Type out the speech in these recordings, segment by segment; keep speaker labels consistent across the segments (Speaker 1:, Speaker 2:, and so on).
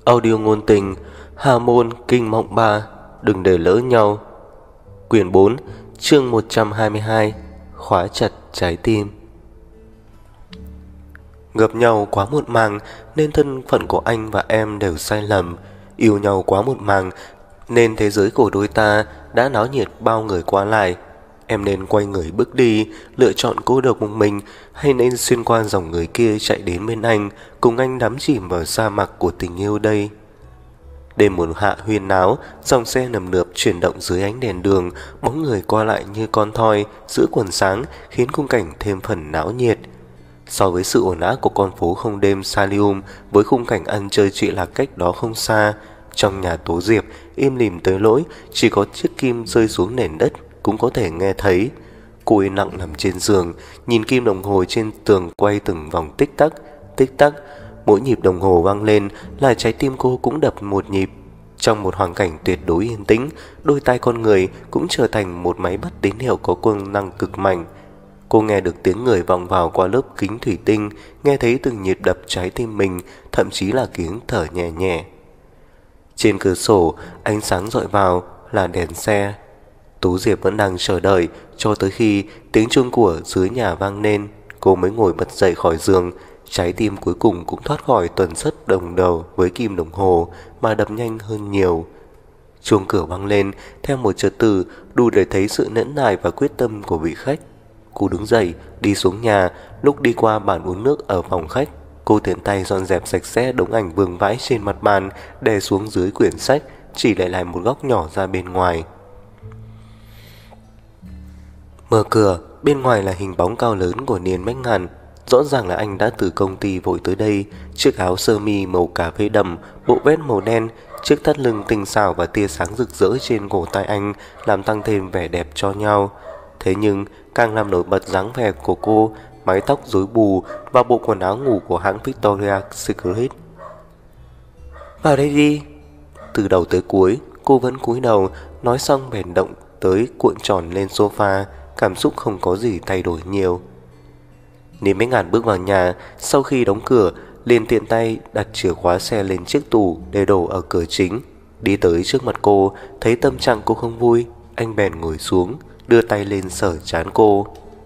Speaker 1: Audio ngôn tình, Hà môn kinh mộng 3, đừng để lỡ nhau. Quyển 4, chương 122, khóa chặt trái tim. Gặp nhau quá muộn màng nên thân phận của anh và em đều sai lầm. Yêu nhau quá muộn màng nên thế giới của đôi ta đã náo nhiệt bao người qua lại. Em nên quay người bước đi, lựa chọn cô độc một mình, hay nên xuyên qua dòng người kia chạy đến bên anh, cùng anh đắm chìm vào sa mạc của tình yêu đây. Đêm mùa hạ huyên náo, dòng xe nườm nượp chuyển động dưới ánh đèn đường, bóng người qua lại như con thoi giữa quần sáng khiến khung cảnh thêm phần náo nhiệt. So với sự ồn ào của con phố không đêm Salium, với khung cảnh ăn chơi trụy lạc cách đó không xa, trong nhà Tố Diệp im lìm tới nỗi chỉ có chiếc kim rơi xuống nền đất cũng có thể nghe thấy. Cô yên lặng nằm trên giường, nhìn kim đồng hồ trên tường quay từng vòng tích tắc, tích tắc. Mỗi nhịp đồng hồ vang lên là trái tim cô cũng đập một nhịp. Trong một hoàn cảnh tuyệt đối yên tĩnh, đôi tai con người cũng trở thành một máy bắt tín hiệu có công năng cực mạnh. Cô nghe được tiếng người vọng vào qua lớp kính thủy tinh, nghe thấy từng nhịp đập trái tim mình, thậm chí là tiếng thở nhẹ nhẹ. Trên cửa sổ, ánh sáng dọi vào là đèn xe. Tú Diệp vẫn đang chờ đợi cho tới khi tiếng chuông của dưới nhà vang lên, cô mới ngồi bật dậy khỏi giường. Trái tim cuối cùng cũng thoát khỏi tuần sắt đồng đầu với kim đồng hồ mà đập nhanh hơn nhiều. Chuông cửa vang lên theo một trật tự đủ để thấy sự nhẫn nại và quyết tâm của vị khách. Cô đứng dậy đi xuống nhà. Lúc đi qua bàn uống nước ở phòng khách, cô tiện tay dọn dẹp sạch sẽ đống ảnh vương vãi trên mặt bàn, đè xuống dưới quyển sách, chỉ để lại một góc nhỏ ra bên ngoài. Mở cửa, bên ngoài là hình bóng cao lớn của Niên Bách Ngạn. Rõ ràng là anh đã từ công ty vội tới đây. Chiếc áo sơ mi màu cà phê đậm, bộ vest màu đen, chiếc thắt lưng tinh xảo và tia sáng rực rỡ trên cổ tay anh làm tăng thêm vẻ đẹp cho nhau. Thế nhưng càng làm nổi bật dáng vẻ của cô, mái tóc rối bù và bộ quần áo ngủ của hãng Victoria's Secret. Vào đây đi. Từ đầu tới cuối cô vẫn cúi đầu, nói xong bèn động tới cuộn tròn lên sofa, cảm xúc không có gì thay đổi nhiều. Niên Bách Ngạn bước vào nhà, sau khi đóng cửa liền tiện tay đặt chìa khóa xe lên chiếc tủ để đổ ở cửa chính. Đi tới trước mặt cô, thấy tâm trạng cô không vui, anh bèn ngồi xuống, đưa tay lên sờ trán cô.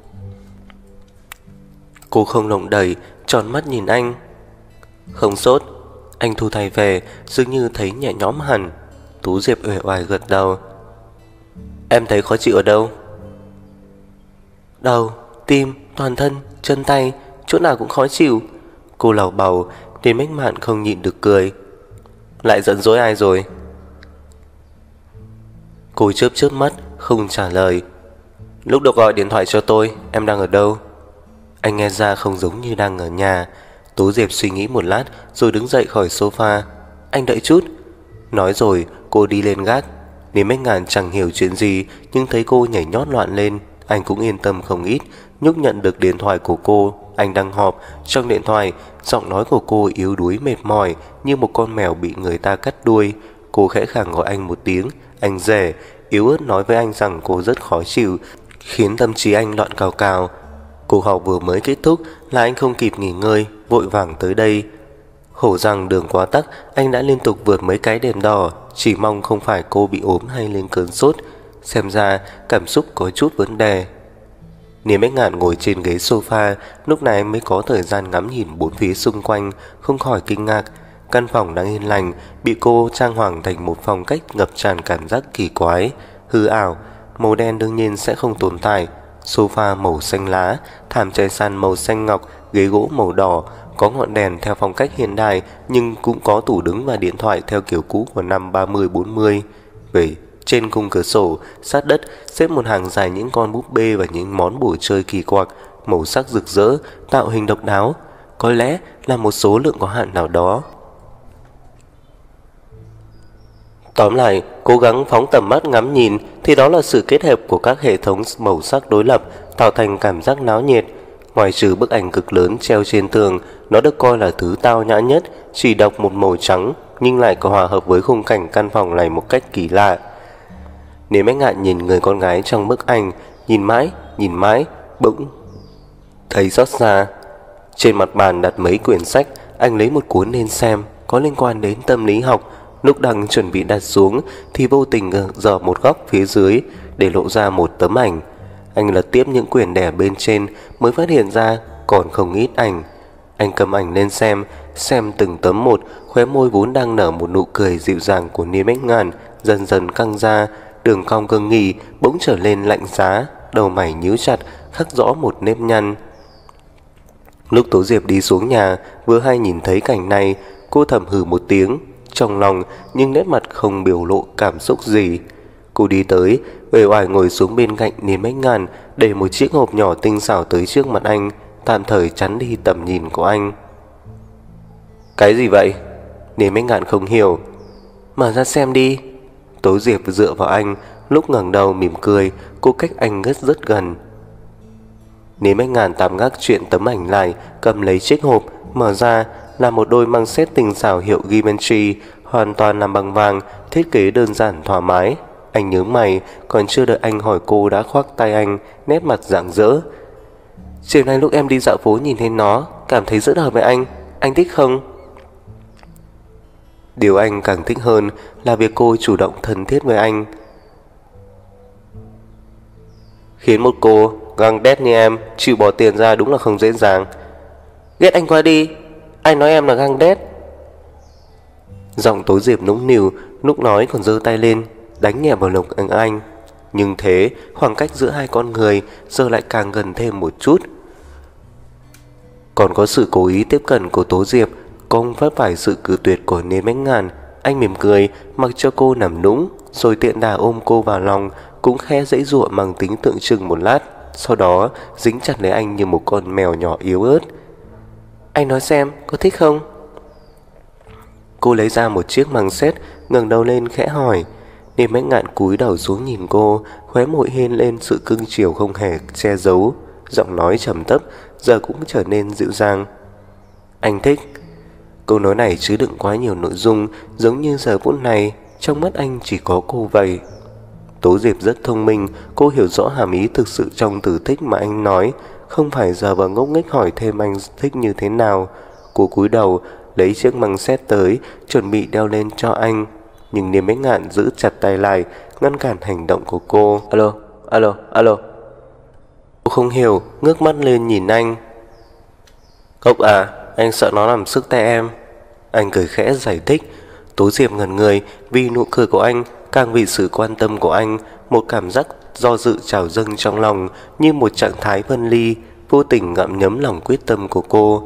Speaker 1: Cô không động đậy, tròn mắt nhìn anh. Không sốt. Anh thu tay về, dường như thấy nhẹ nhõm hẳn. Tú Diệp uể oải gật đầu. Em thấy khó chịu ở đâu? Đầu, tim, toàn thân, chân tay, chỗ nào cũng khó chịu. Cô lảo bầu. Niên Bách Ngạn không nhịn được cười. Lại giận dỗi ai rồi? Cô chớp chớp mắt, không trả lời. Lúc được gọi điện thoại cho tôi, em đang ở đâu? Anh nghe ra không giống như đang ở nhà. Tố Diệp suy nghĩ một lát rồi đứng dậy khỏi sofa. Anh đợi chút. Nói rồi cô đi lên gác. Niên Bách Ngạn chẳng hiểu chuyện gì, nhưng thấy cô nhảy nhót loạn lên, anh cũng yên tâm không ít. Nhúc nhận được điện thoại của cô. Anh đang họp. Trong điện thoại, giọng nói của cô yếu đuối mệt mỏi như một con mèo bị người ta cắt đuôi. Cô khẽ khàng gọi anh một tiếng. Anh rể, yếu ớt nói với anh rằng cô rất khó chịu, khiến tâm trí anh loạn cào cào. Cuộc họp vừa mới kết thúc là anh không kịp nghỉ ngơi, vội vàng tới đây. Khổ rằng đường quá tắc, anh đã liên tục vượt mấy cái đèn đỏ, chỉ mong không phải cô bị ốm hay lên cơn sốt. Xem ra cảm xúc có chút vấn đề. Niên Bách Ngạn ngồi trên ghế sofa, lúc này mới có thời gian ngắm nhìn bốn phía xung quanh, không khỏi kinh ngạc. Căn phòng đang yên lành bị cô trang hoàng thành một phong cách ngập tràn cảm giác kỳ quái, hư ảo. Màu đen đương nhiên sẽ không tồn tại. Sofa màu xanh lá, thảm trải sàn màu xanh ngọc, ghế gỗ màu đỏ, có ngọn đèn theo phong cách hiện đại, nhưng cũng có tủ đứng và điện thoại theo kiểu cũ của năm 30-40. Về trên khung cửa sổ, sát đất xếp một hàng dài những con búp bê và những món đồ chơi kỳ quặc, màu sắc rực rỡ, tạo hình độc đáo. Có lẽ là một số lượng có hạn nào đó. Tóm lại, cố gắng phóng tầm mắt ngắm nhìn thì đó là sự kết hợp của các hệ thống màu sắc đối lập tạo thành cảm giác náo nhiệt. Ngoài trừ bức ảnh cực lớn treo trên tường, nó được coi là thứ tao nhã nhất, chỉ độc một màu trắng nhưng lại có hòa hợp với khung cảnh căn phòng này một cách kỳ lạ. Niên Bách Ngạn nhìn người con gái trong bức ảnh, nhìn mãi, bỗng thấy xót xa. Trên mặt bàn đặt mấy quyển sách, anh lấy một cuốn lên xem, có liên quan đến tâm lý học. Lúc đang chuẩn bị đặt xuống thì vô tình dở một góc phía dưới để lộ ra một tấm ảnh. Anh lật tiếp những quyển đè bên trên mới phát hiện ra còn không ít ảnh. Anh cầm ảnh lên xem từng tấm một. Khóe môi vốn đang nở một nụ cười dịu dàng của Niên Bách Ngạn dần dần căng ra, đường cong cương nghị bỗng trở lên lạnh giá, đầu mày nhíu chặt, khắc rõ một nếp nhăn. Lúc Tố Diệp đi xuống nhà, vừa hay nhìn thấy cảnh này, cô thầm hừ một tiếng trong lòng, nhưng nét mặt không biểu lộ cảm xúc gì. Cô đi tới, uể oải ngồi xuống bên cạnh Niên Bách Ngạn, để một chiếc hộp nhỏ tinh xảo tới trước mặt anh, tạm thời chắn đi tầm nhìn của anh. Cái gì vậy? Niên Bách Ngạn không hiểu. Mở ra xem đi. Tố Diệp dựa vào anh, lúc ngẩng đầu mỉm cười, cô cách anh rất gần. Niên Bách Ngạn tạm gác chuyện tấm ảnh lại, cầm lấy chiếc hộp, mở ra là một đôi măng set tinh xảo hiệu Givenchy, hoàn toàn làm bằng vàng, thiết kế đơn giản thoải mái. Anh nhướng mày, còn chưa đợi anh hỏi cô đã khoác tay anh, nét mặt rạng rỡ. Chiều nay lúc em đi dạo phố nhìn thấy nó, cảm thấy rất hợp với anh thích không? Điều anh càng thích hơn là việc cô chủ động thân thiết với anh. Khiến một cô găng đét như em chịu bỏ tiền ra đúng là không dễ dàng. Ghét anh quá đi, anh nói em là găng đét. Giọng Tố Diệp nũng nịu, lúc nói còn giơ tay lên đánh nhẹ vào lồng ngực anh. Nhưng thế khoảng cách giữa hai con người giờ lại càng gần thêm một chút. Còn có sự cố ý tiếp cận của Tố Diệp, không vấp phải sự cự tuyệt của Niên Bách Ngạn. Anh mỉm cười, mặc cho cô nằm nũng, rồi tiện đà ôm cô vào lòng, cũng khẽ giãy giụa mang tính tượng trưng một lát, sau đó dính chặt lấy anh như một con mèo nhỏ yếu ớt. Anh nói xem, có thích không? Cô lấy ra một chiếc măng set, ngẩng đầu lên khẽ hỏi. Niên Bách Ngạn cúi đầu xuống nhìn cô, khóe môi hên lên sự cưng chiều không hề che giấu, giọng nói trầm thấp giờ cũng trở nên dịu dàng. Anh thích. Câu nói này chứa đựng quá nhiều nội dung, giống như giờ phút này trong mắt anh chỉ có cô vậy. Tố Diệp rất thông minh, cô hiểu rõ hàm ý thực sự trong từ thích mà anh nói, không phải giờ và ngốc nghếch hỏi thêm anh thích như thế nào. Cô cúi đầu lấy chiếc măng set tới, chuẩn bị đeo lên cho anh, nhưng Niên Bách Ngạn giữ chặt tay lại, ngăn cản hành động của cô. Alo. Cô không hiểu, ngước mắt lên nhìn anh. Cốc à, anh sợ nó làm sức tay em. Anh cười khẽ giải thích. Tố Diệp ngẩn người vì nụ cười của anh, càng vì sự quan tâm của anh. Một cảm giác do dự trào dâng trong lòng, như một trạng thái phân ly, vô tình gặm nhấm lòng quyết tâm của cô.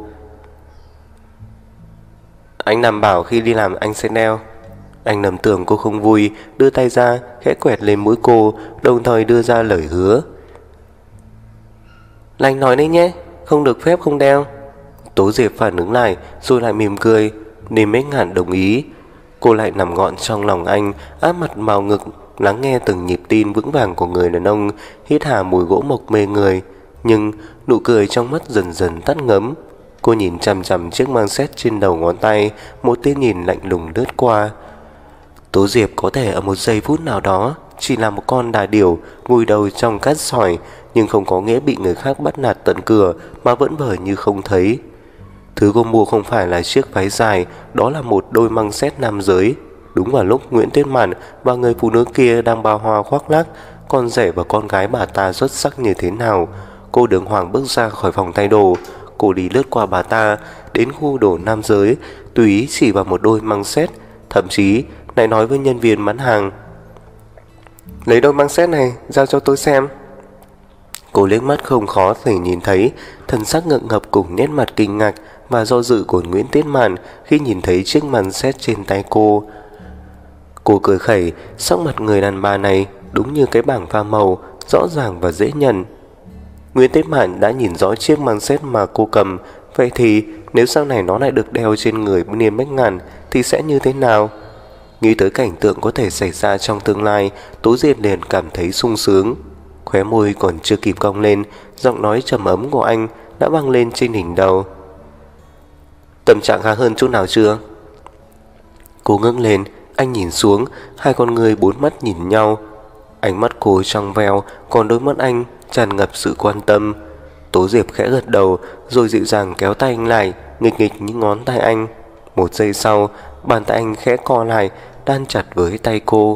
Speaker 1: Anh đảm bảo khi đi làm anh sẽ đeo. Anh lầm tưởng cô không vui, đưa tay ra khẽ quẹt lên mũi cô, đồng thời đưa ra lời hứa. Là anh nói đấy nhé, không được phép không đeo. Tố Diệp phản ứng lại, rồi lại mỉm cười. Niên Bách Ngạn đồng ý. Cô lại nằm gọn trong lòng anh, áp mặt vào ngực, lắng nghe từng nhịp tim vững vàng của người đàn ông, hít hà mùi gỗ mộc mê người. Nhưng nụ cười trong mắt dần dần tắt ngấm. Cô nhìn chằm chằm chiếc mang xét trên đầu ngón tay, một tia nhìn lạnh lùng lướt qua. Tố Diệp có thể ở một giây phút nào đó chỉ là một con đà điểu vùi đầu trong cát sỏi, nhưng không có nghĩa bị người khác bắt nạt tận cửa mà vẫn vờ như không thấy. Thứ cô mua không phải là chiếc váy dài, đó là một đôi măng xét nam giới. Đúng vào lúc Nguyễn Tuyết Mạn và người phụ nữ kia đang bao hoa khoác lác, con rể và con gái bà ta xuất sắc như thế nào, cô đường hoàng bước ra khỏi phòng thay đồ. Cô đi lướt qua bà ta, đến khu đồ nam giới, tùy ý chỉ vào một đôi măng xét, thậm chí lại nói với nhân viên bán hàng: lấy đôi măng xét này giao cho tôi xem. Cô liếc mắt không khó thể nhìn thấy thần sắc ngượng ngập cùng nét mặt kinh ngạc và do dự của Nguyễn Tuyết Mạn khi nhìn thấy chiếc măng xét trên tay cô. Cô cười khẩy, sắc mặt người đàn bà này đúng như cái bảng pha màu, rõ ràng và dễ nhận. Nguyễn Tuyết Mạn đã nhìn rõ chiếc măng xét mà cô cầm, vậy thì nếu sau này nó lại được đeo trên người Niên Bách Ngạn thì sẽ như thế nào? Nghĩ tới cảnh tượng có thể xảy ra trong tương lai, Tố Diệp liền cảm thấy sung sướng. Khóe môi còn chưa kịp cong lên, giọng nói trầm ấm của anh đã vang lên trên đỉnh đầu. Tâm trạng khá hơn chút nào chưa? Cô ngước lên, anh nhìn xuống, hai con người bốn mắt nhìn nhau. Ánh mắt cô trong veo, còn đôi mắt anh tràn ngập sự quan tâm. Tố Diệp khẽ gật đầu, rồi dịu dàng kéo tay anh lại, nghịch nghịch những ngón tay anh. Một giây sau, bàn tay anh khẽ co lại, đan chặt với tay cô.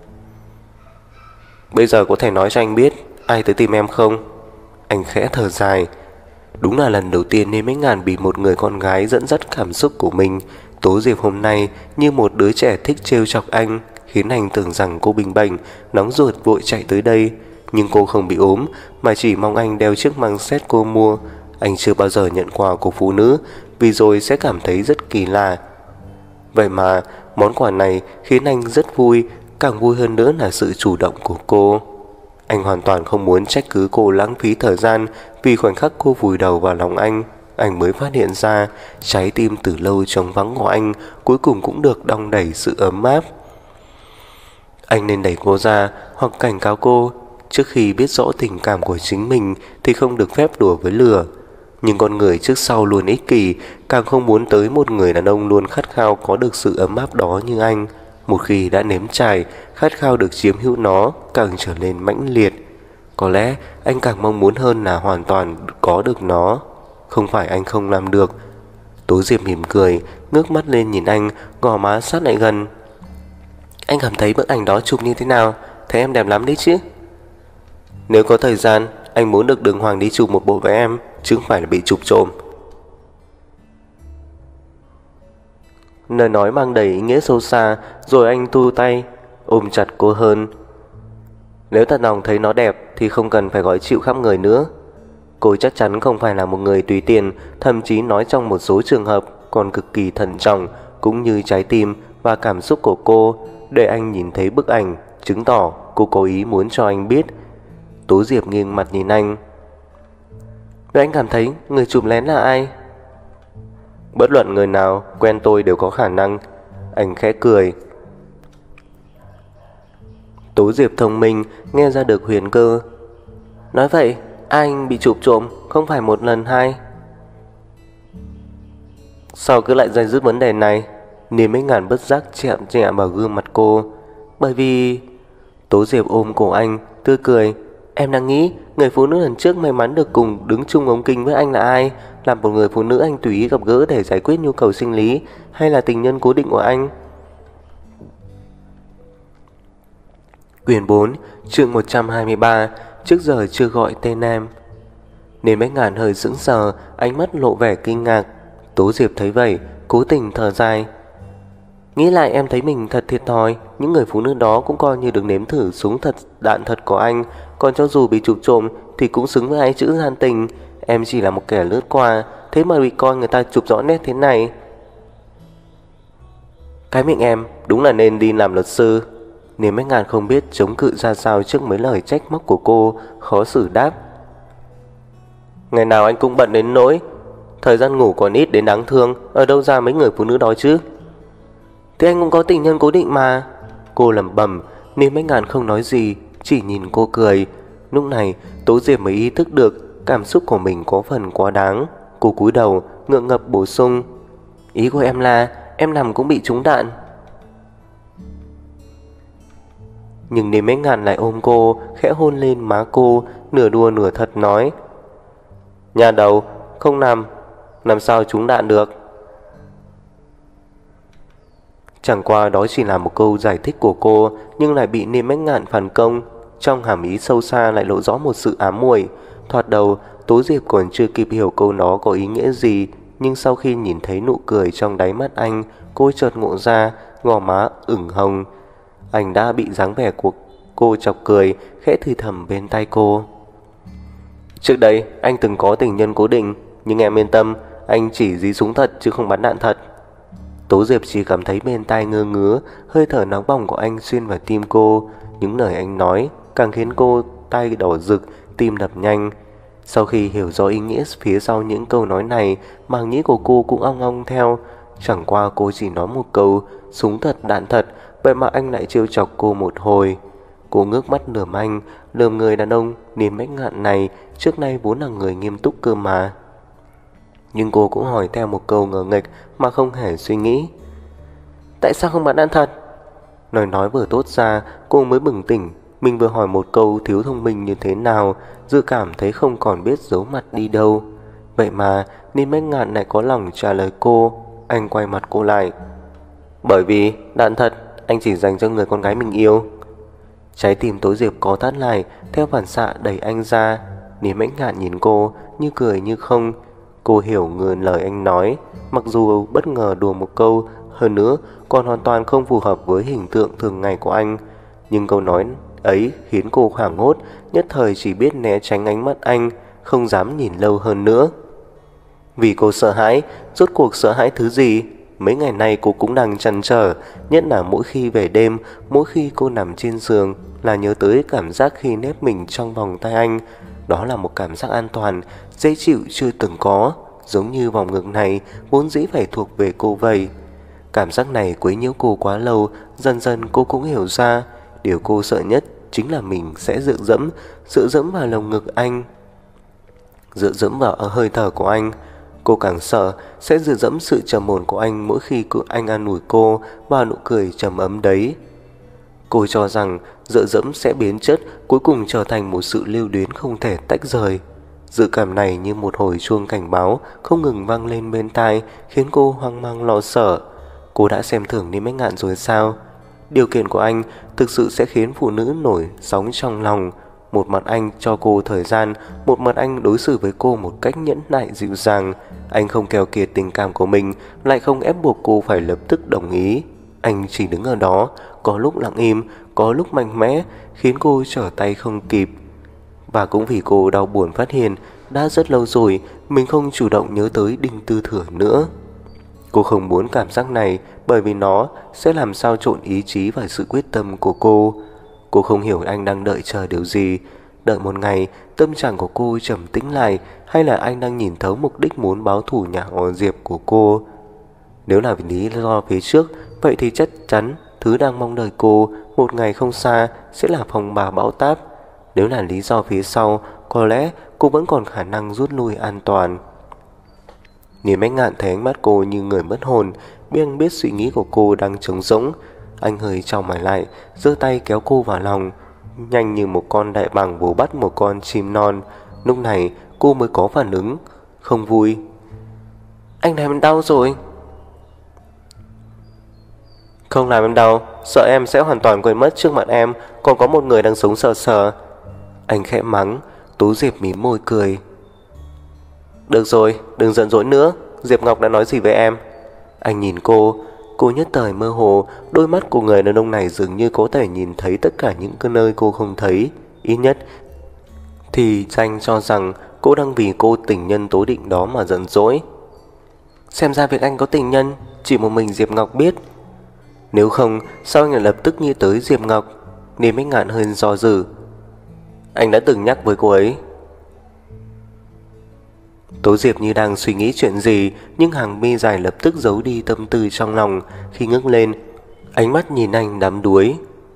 Speaker 1: Bây giờ có thể nói cho anh biết ai tới tìm em không? Anh khẽ thở dài. Đúng là lần đầu tiên Niêm Bách Ngạn bị một người con gái dẫn dắt cảm xúc của mình. Tố Diệp hôm nay như một đứa trẻ thích trêu chọc anh, khiến anh tưởng rằng cô bình bệnh, nóng ruột vội chạy tới đây. Nhưng cô không bị ốm, mà chỉ mong anh đeo chiếc măng sét cô mua. Anh chưa bao giờ nhận quà của phụ nữ, vì rồi sẽ cảm thấy rất kỳ lạ. Vậy mà món quà này khiến anh rất vui, càng vui hơn nữa là sự chủ động của cô. Anh hoàn toàn không muốn trách cứ cô lãng phí thời gian, vì khoảnh khắc cô vùi đầu vào lòng anh mới phát hiện ra trái tim từ lâu trống vắng của anh cuối cùng cũng được đong đầy sự ấm áp. Anh nên đẩy cô ra hoặc cảnh cáo cô, trước khi biết rõ tình cảm của chính mình thì không được phép đùa với lửa. Nhưng con người trước sau luôn ích kỷ, càng không muốn tới một người đàn ông luôn khát khao có được sự ấm áp đó như anh. Một khi đã nếm trải, khát khao được chiếm hữu nó càng trở nên mãnh liệt. Có lẽ anh càng mong muốn hơn là hoàn toàn có được nó. Không phải anh không làm được. Tố Diệp mỉm cười, ngước mắt lên nhìn anh, gò má sát lại gần. Anh cảm thấy bức ảnh đó chụp như thế nào? Thấy em đẹp lắm đấy chứ? Nếu có thời gian, anh muốn được Đường Hoàng đi chụp một bộ với em, chứ không phải là bị chụp trộm. Lời nói mang đầy ý nghĩa sâu xa, rồi anh thu tay, ôm chặt cô hơn. Nếu thật lòng thấy nó đẹp thì không cần phải gọi chịu khắp người nữa. Cô chắc chắn không phải là một người tùy tiện, thậm chí nói trong một số trường hợp còn cực kỳ thận trọng, cũng như trái tim và cảm xúc của cô. Để anh nhìn thấy bức ảnh, chứng tỏ cô có ý muốn cho anh biết. Tố Diệp nghiêng mặt nhìn anh. Vậy anh cảm thấy người chụp lén là ai? Bất luận người nào quen tôi đều có khả năng. Anh khẽ cười. Tố Diệp thông minh, nghe ra được huyền cơ. Nói vậy anh bị chụp trộm không phải một lần hai. Sao cứ lại dây dứt vấn đề này? Niềm Bách Ngạn bất giác chạm nhẹ vào gương mặt cô. Bởi vì... Tố Diệp ôm cổ anh, tươi cười. Em đang nghĩ người phụ nữ lần trước may mắn được cùng đứng chung ống kính với anh là ai? Là một người phụ nữ anh tùy ý gặp gỡ để giải quyết nhu cầu sinh lý, hay là tình nhân cố định của anh? Quyển 4, chương 123. Trước giờ chưa gọi tên em. Nên Bách Ngạn hơi sững sờ, ánh mắt lộ vẻ kinh ngạc. Tố Diệp thấy vậy, cố tình thở dài. Nghĩ lại em thấy mình thật thiệt thòi. Những người phụ nữ đó cũng coi như được nếm thử súng thật đạn thật của anh. Còn cho dù bị chụp trộm thì cũng xứng với hai chữ gian tình. Em chỉ là một kẻ lướt qua, thế mà bị coi người ta chụp rõ nét thế này. Cái miệng em đúng là nên đi làm luật sư. Niềm Bách Ngạn không biết chống cự ra sao trước mấy lời trách móc của cô, khó xử đáp. Ngày nào anh cũng bận đến nỗi thời gian ngủ còn ít đến đáng thương. Ở đâu ra mấy người phụ nữ đó chứ? Thì anh cũng có tình nhân cố định mà. Cô lẩm bẩm. Niềm Bách Ngạn không nói gì, chỉ nhìn cô cười. Lúc này Tố Diệp mới ý thức được cảm xúc của mình có phần quá đáng. Cô cúi đầu ngượng ngập bổ sung. Ý của em là em nằm cũng bị trúng đạn. Nhưng Niềm Bách Ngạn lại ôm cô, khẽ hôn lên má cô, nửa đùa nửa thật nói. Nhà đầu, không nằm, làm sao trúng đạn được? Chẳng qua đó chỉ là một câu giải thích của cô, nhưng lại bị Niềm Bách Ngạn phản công. Trong hàm ý sâu xa lại lộ rõ một sự ám muội. Thoạt đầu Tố Diệp còn chưa kịp hiểu câu đó có ý nghĩa gì, nhưng sau khi nhìn thấy nụ cười trong đáy mắt anh, cô chợt ngộ ra, gò má ửng hồng. Anh đã bị dáng vẻ của cô chọc cười, khẽ thì thầm bên tai cô. Trước đây anh từng có tình nhân cố định, nhưng em yên tâm, anh chỉ dí súng thật chứ không bắn đạn thật. Tố Diệp chỉ cảm thấy bên tai ngơ ngứa, hơi thở nóng bỏng của anh xuyên vào tim cô. Những lời anh nói càng khiến cô tai đỏ rực, tim đập nhanh. Sau khi hiểu rõ ý nghĩa phía sau những câu nói này, màng nhĩ của cô cũng ong ong theo. Chẳng qua cô chỉ nói một câu súng thật đạn thật, vậy mà anh lại trêu chọc cô một hồi. Cô ngước mắt lườm anh, lườm người đàn ông Niềm Bách Ngạn này trước nay vốn là người nghiêm túc cơ mà. Nhưng cô cũng hỏi theo một câu ngờ nghệch mà không hề suy nghĩ. Tại sao không bắn đạn thật? Lời nói vừa tốt ra, cô mới bừng tỉnh. Mình vừa hỏi một câu thiếu thông minh như thế nào, dự cảm thấy không còn biết giấu mặt đi đâu. Vậy mà Niềm Bách Ngạn lại có lòng trả lời cô. anh quay mặt cô lại. Bởi vì, đạn thật, anh chỉ dành cho người con gái mình yêu. Trái tim Tố Diệp có thắt lại, theo phản xạ đẩy anh ra. Niềm Ánh Ngạn nhìn cô, như cười như không. Cô hiểu ngược lời anh nói, mặc dù bất ngờ đùa một câu, hơn nữa còn hoàn toàn không phù hợp với hình tượng thường ngày của anh. Nhưng câu nói ấy khiến cô hoảng hốt, nhất thời chỉ biết né tránh ánh mắt anh, không dám nhìn lâu hơn nữa. Vì cô sợ hãi, rốt cuộc sợ hãi thứ gì? Mấy ngày nay cô cũng đang trăn trở, nhất là mỗi khi về đêm, mỗi khi cô nằm trên giường là nhớ tới cảm giác khi nép mình trong vòng tay anh. Đó là một cảm giác an toàn, dễ chịu chưa từng có, giống như vòng ngực này vốn dĩ phải thuộc về cô vậy. Cảm giác này quấy nhiễu cô quá lâu, dần dần cô cũng hiểu ra, điều cô sợ nhất chính là mình sẽ dựa dẫm vào lồng ngực anh, dựa dẫm vào hơi thở của anh. Cô càng sợ sẽ dựa dẫm sự trầm ổn của anh mỗi khi anh an ủi cô và nụ cười trầm ấm đấy. Cô cho rằng dựa dẫm sẽ biến chất, cuối cùng trở thành một sự lưu luyến không thể tách rời. Dự cảm này như một hồi chuông cảnh báo không ngừng vang lên bên tai, khiến cô hoang mang lo sợ. Cô đã xem thường Niêm Ánh Ngạn rồi sao? Điều kiện của anh thực sự sẽ khiến phụ nữ nổi sóng trong lòng. Một mặt anh cho cô thời gian, một mặt anh đối xử với cô một cách nhẫn nại dịu dàng. Anh không keo kiệt tình cảm của mình, lại không ép buộc cô phải lập tức đồng ý. Anh chỉ đứng ở đó, có lúc lặng im, có lúc mạnh mẽ, khiến cô trở tay không kịp. Và cũng vì cô đau buồn phát hiện đã rất lâu rồi mình không chủ động nhớ tới Đinh Tư Thừa nữa. Cô không muốn cảm giác này, bởi vì nó sẽ làm xao trộn ý chí và sự quyết tâm của cô. Cô không hiểu anh đang đợi chờ điều gì. Đợi một ngày tâm trạng của cô trầm tĩnh lại, hay là anh đang nhìn thấu mục đích muốn báo thù nhà họ Diệp của cô. Nếu là vì lý do phía trước, vậy thì chắc chắn thứ đang mong đợi cô một ngày không xa sẽ là phong ba bão táp. Nếu là lý do phía sau, có lẽ cô vẫn còn khả năng rút lui an toàn. Niềm Ánh Ngạn thấy ánh mắt cô như người mất hồn, biết suy nghĩ của cô đang trống rỗng. Anh hơi chau mày lại, giơ tay kéo cô vào lòng, nhanh như một con đại bàng vồ bắt một con chim non. Lúc này cô mới có phản ứng không vui. Anh làm em đau rồi. Không làm em đau, sợ em sẽ hoàn toàn quên mất trước mặt em còn có một người đang sống sờ sờ. Anh khẽ mắng. Tú Diệp mím môi cười. Được rồi, đừng giận dỗi nữa. Diệp Ngọc đã nói gì với em? Anh nhìn cô nhất thời mơ hồ. Đôi mắt của người đàn ông này dường như có thể nhìn thấy tất cả những cái nơi cô không thấy. Ít nhất thì Danh cho rằng cô đang vì cô tình nhân Tố Định đó mà giận dỗi. Xem ra việc anh có tình nhân chỉ một mình Diệp Ngọc biết. Nếu không sao anh lại lập tức nghĩ tới Diệp Ngọc? Niềm Ánh Ngạn hơi do dự. Anh đã từng nhắc với cô ấy. Tố Diệp như đang suy nghĩ chuyện gì, nhưng hàng mi dài lập tức giấu đi tâm tư trong lòng. Khi ngước lên, ánh mắt nhìn anh đắm đuối.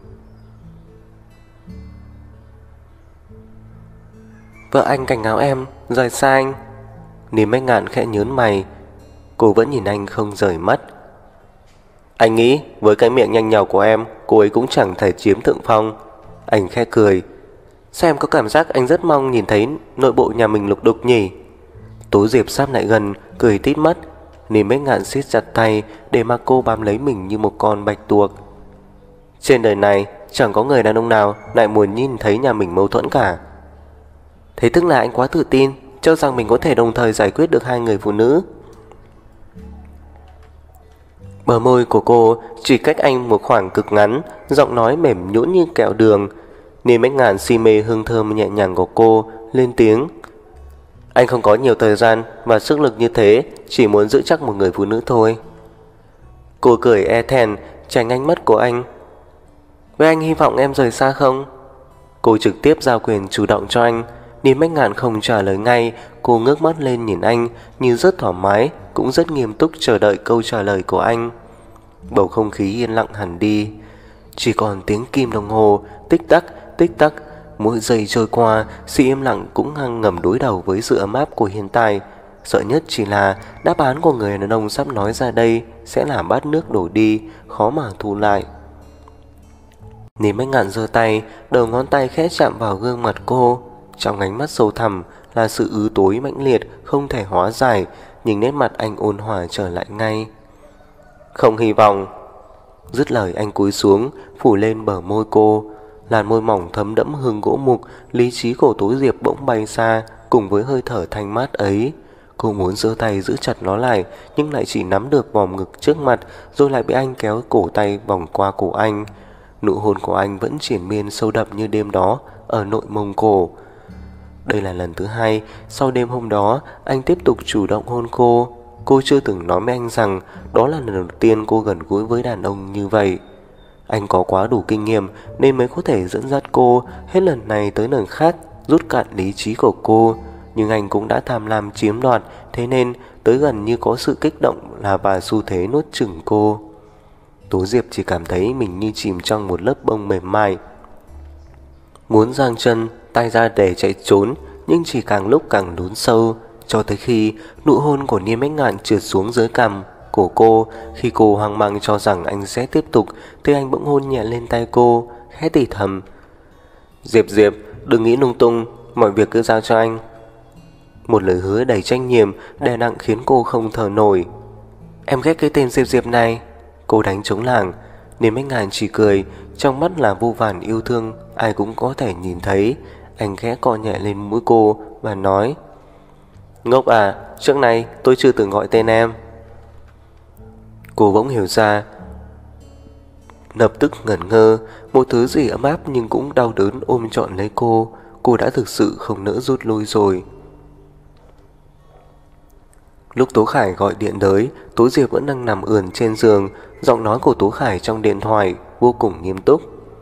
Speaker 1: Vợ anh cảnh cáo em rời xa anh. Niềm Ánh Ngạn khẽ nhớn mày. Cô vẫn nhìn anh không rời mắt. Anh nghĩ với cái miệng nhanh nhảu của em, cô ấy cũng chẳng thể chiếm thượng phong. Anh khẽ cười. Sao em có cảm giác anh rất mong nhìn thấy nội bộ nhà mình lục đục nhỉ? Tố Diệp sáp lại gần, cười tít mắt. Niềm Ánh Ngạn siết chặt tay để mà cô bám lấy mình như một con bạch tuộc. Trên đời này chẳng có người đàn ông nào lại muốn nhìn thấy nhà mình mâu thuẫn cả. Thế tức là anh quá tự tin, cho rằng mình có thể đồng thời giải quyết được hai người phụ nữ. Bờ môi của cô chỉ cách anh một khoảng cực ngắn, giọng nói mềm nhũn như kẹo đường. Niềm Ánh Ngạn si mê hương thơm nhẹ nhàng của cô, lên tiếng. Anh không có nhiều thời gian và sức lực như thế, chỉ muốn giữ chắc một người phụ nữ thôi. Cô cười e thẹn, tránh ánh mắt của anh. Vậy anh hy vọng em rời xa không? Cô trực tiếp giao quyền chủ động cho anh. Niềm Ánh Ngạn không trả lời ngay. Cô ngước mắt lên nhìn anh, như rất thoải mái, cũng rất nghiêm túc chờ đợi câu trả lời của anh. Bầu không khí yên lặng hẳn đi. Chỉ còn tiếng kim đồng hồ tích tắc, tích tắc. Mỗi giây trôi qua, sự im lặng cũng hằng ngầm đối đầu với sự ấm áp của hiện tại. Sợ nhất chỉ là đáp án của người đàn ông sắp nói ra đây sẽ làm bát nước đổ đi, khó mà thu lại. Niềm Ánh Ngạn giơ tay, đầu ngón tay khẽ chạm vào gương mặt cô. Trong ánh mắt sâu thẳm là sự ứ tối mãnh liệt không thể hóa giải, nhưng nét mặt anh ôn hòa trở lại ngay. Không hy vọng. Dứt lời anh cúi xuống, phủ lên bờ môi cô. Làn môi mỏng thấm đẫm hương gỗ mục. Lý trí của Tố Diệp bỗng bay xa cùng với hơi thở thanh mát ấy. Cô muốn giơ tay giữ chặt nó lại, nhưng lại chỉ nắm được vòng ngực trước mặt, rồi lại bị anh kéo cổ tay vòng qua cổ anh. Nụ hôn của anh vẫn triền miên sâu đậm như đêm đó ở nội mông cổ. Đây là lần thứ hai. Sau đêm hôm đó, anh tiếp tục chủ động hôn cô. Cô chưa từng nói với anh rằng đó là lần đầu tiên cô gần gũi với đàn ông như vậy. Anh có quá đủ kinh nghiệm nên mới có thể dẫn dắt cô hết lần này tới lần khác, rút cạn lý trí của cô. Nhưng anh cũng đã tham lam chiếm đoạt, thế nên tới gần như có sự kích động là và xu thế nuốt chửng cô. Tố Diệp chỉ cảm thấy mình như chìm trong một lớp bông mềm mại. Muốn giang chân tay ra để chạy trốn, nhưng chỉ càng lúc càng lún sâu, cho tới khi nụ hôn của Niêm Bách Ngạn trượt xuống dưới cằm của cô. Khi cô hoang mang cho rằng anh sẽ tiếp tục, thì anh bỗng hôn nhẹ lên tay cô, khẽ thì thầm: Diệp Diệp, đừng nghĩ lung tung, mọi việc cứ giao cho anh. Một lời hứa đầy trách nhiệm đè nặng khiến cô không thở nổi. Em ghét cái tên Diệp Diệp này. Cô đánh trống lảng. Niêm Bách Ngạn chỉ cười, trong mắt là vô vàn yêu thương, ai cũng có thể nhìn thấy. Anh khẽ cọ nhẹ lên mũi cô và nói: Ngốc à, trước nay tôi chưa từng gọi tên em. Cô bỗng hiểu ra, lập tức ngẩn ngơ. Một thứ gì ấm áp nhưng cũng đau đớn ôm trọn lấy cô. Cô đã thực sự không nỡ rút lui rồi. Lúc Tố Khải gọi điện tới, Tố Diệp vẫn đang nằm ườn trên giường. Giọng nói của Tố Khải trong điện thoại vô cùng nghiêm túc.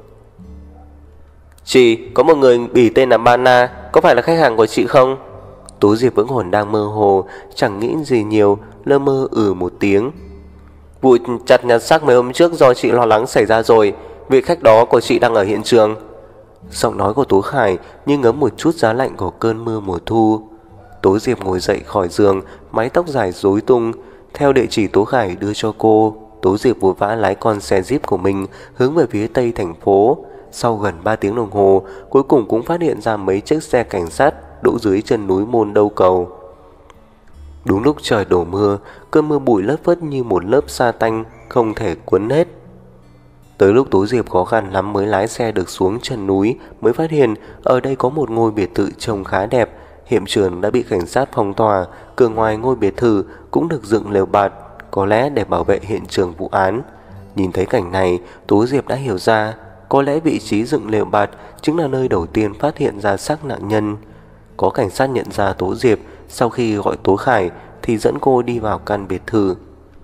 Speaker 1: Chị, có một người Bỉ tên là Bana, có phải là khách hàng của chị không? Tố Diệp vẫn còn đang mơ hồ, chẳng nghĩ gì nhiều, lơ mơ một tiếng. Vụ chặt nhặt xác mấy hôm trước do chị lo lắng xảy ra rồi, vị khách đó của chị đang ở hiện trường. Giọng nói của Tố Khải như ngấm một chút giá lạnh của cơn mưa mùa thu. Tố Diệp ngồi dậy khỏi giường, mái tóc dài rối tung. Theo địa chỉ Tố Khải đưa cho cô, Tố Diệp vội vã lái con xe Jeep của mình hướng về phía tây thành phố. Sau gần 3 tiếng đồng hồ, cuối cùng cũng phát hiện ra mấy chiếc xe cảnh sát đỗ dưới chân núi Môn Đâu Cầu. Đúng lúc trời đổ mưa, cơn mưa bụi lất phất như một lớp sa tanh không thể cuốn hết. Tới lúc Tố Diệp khó khăn lắm mới lái xe được xuống chân núi, mới phát hiện ở đây có một ngôi biệt thự trông khá đẹp. Hiện trường đã bị cảnh sát phong tỏa, cửa ngoài ngôi biệt thự cũng được dựng lều bạt, có lẽ để bảo vệ hiện trường vụ án. Nhìn thấy cảnh này, Tố Diệp đã hiểu ra, có lẽ vị trí dựng lều bạt chính là nơi đầu tiên phát hiện ra xác nạn nhân. Có cảnh sát nhận ra Tố Diệp, sau khi gọi Tố Khải thì dẫn cô đi vào căn biệt thự.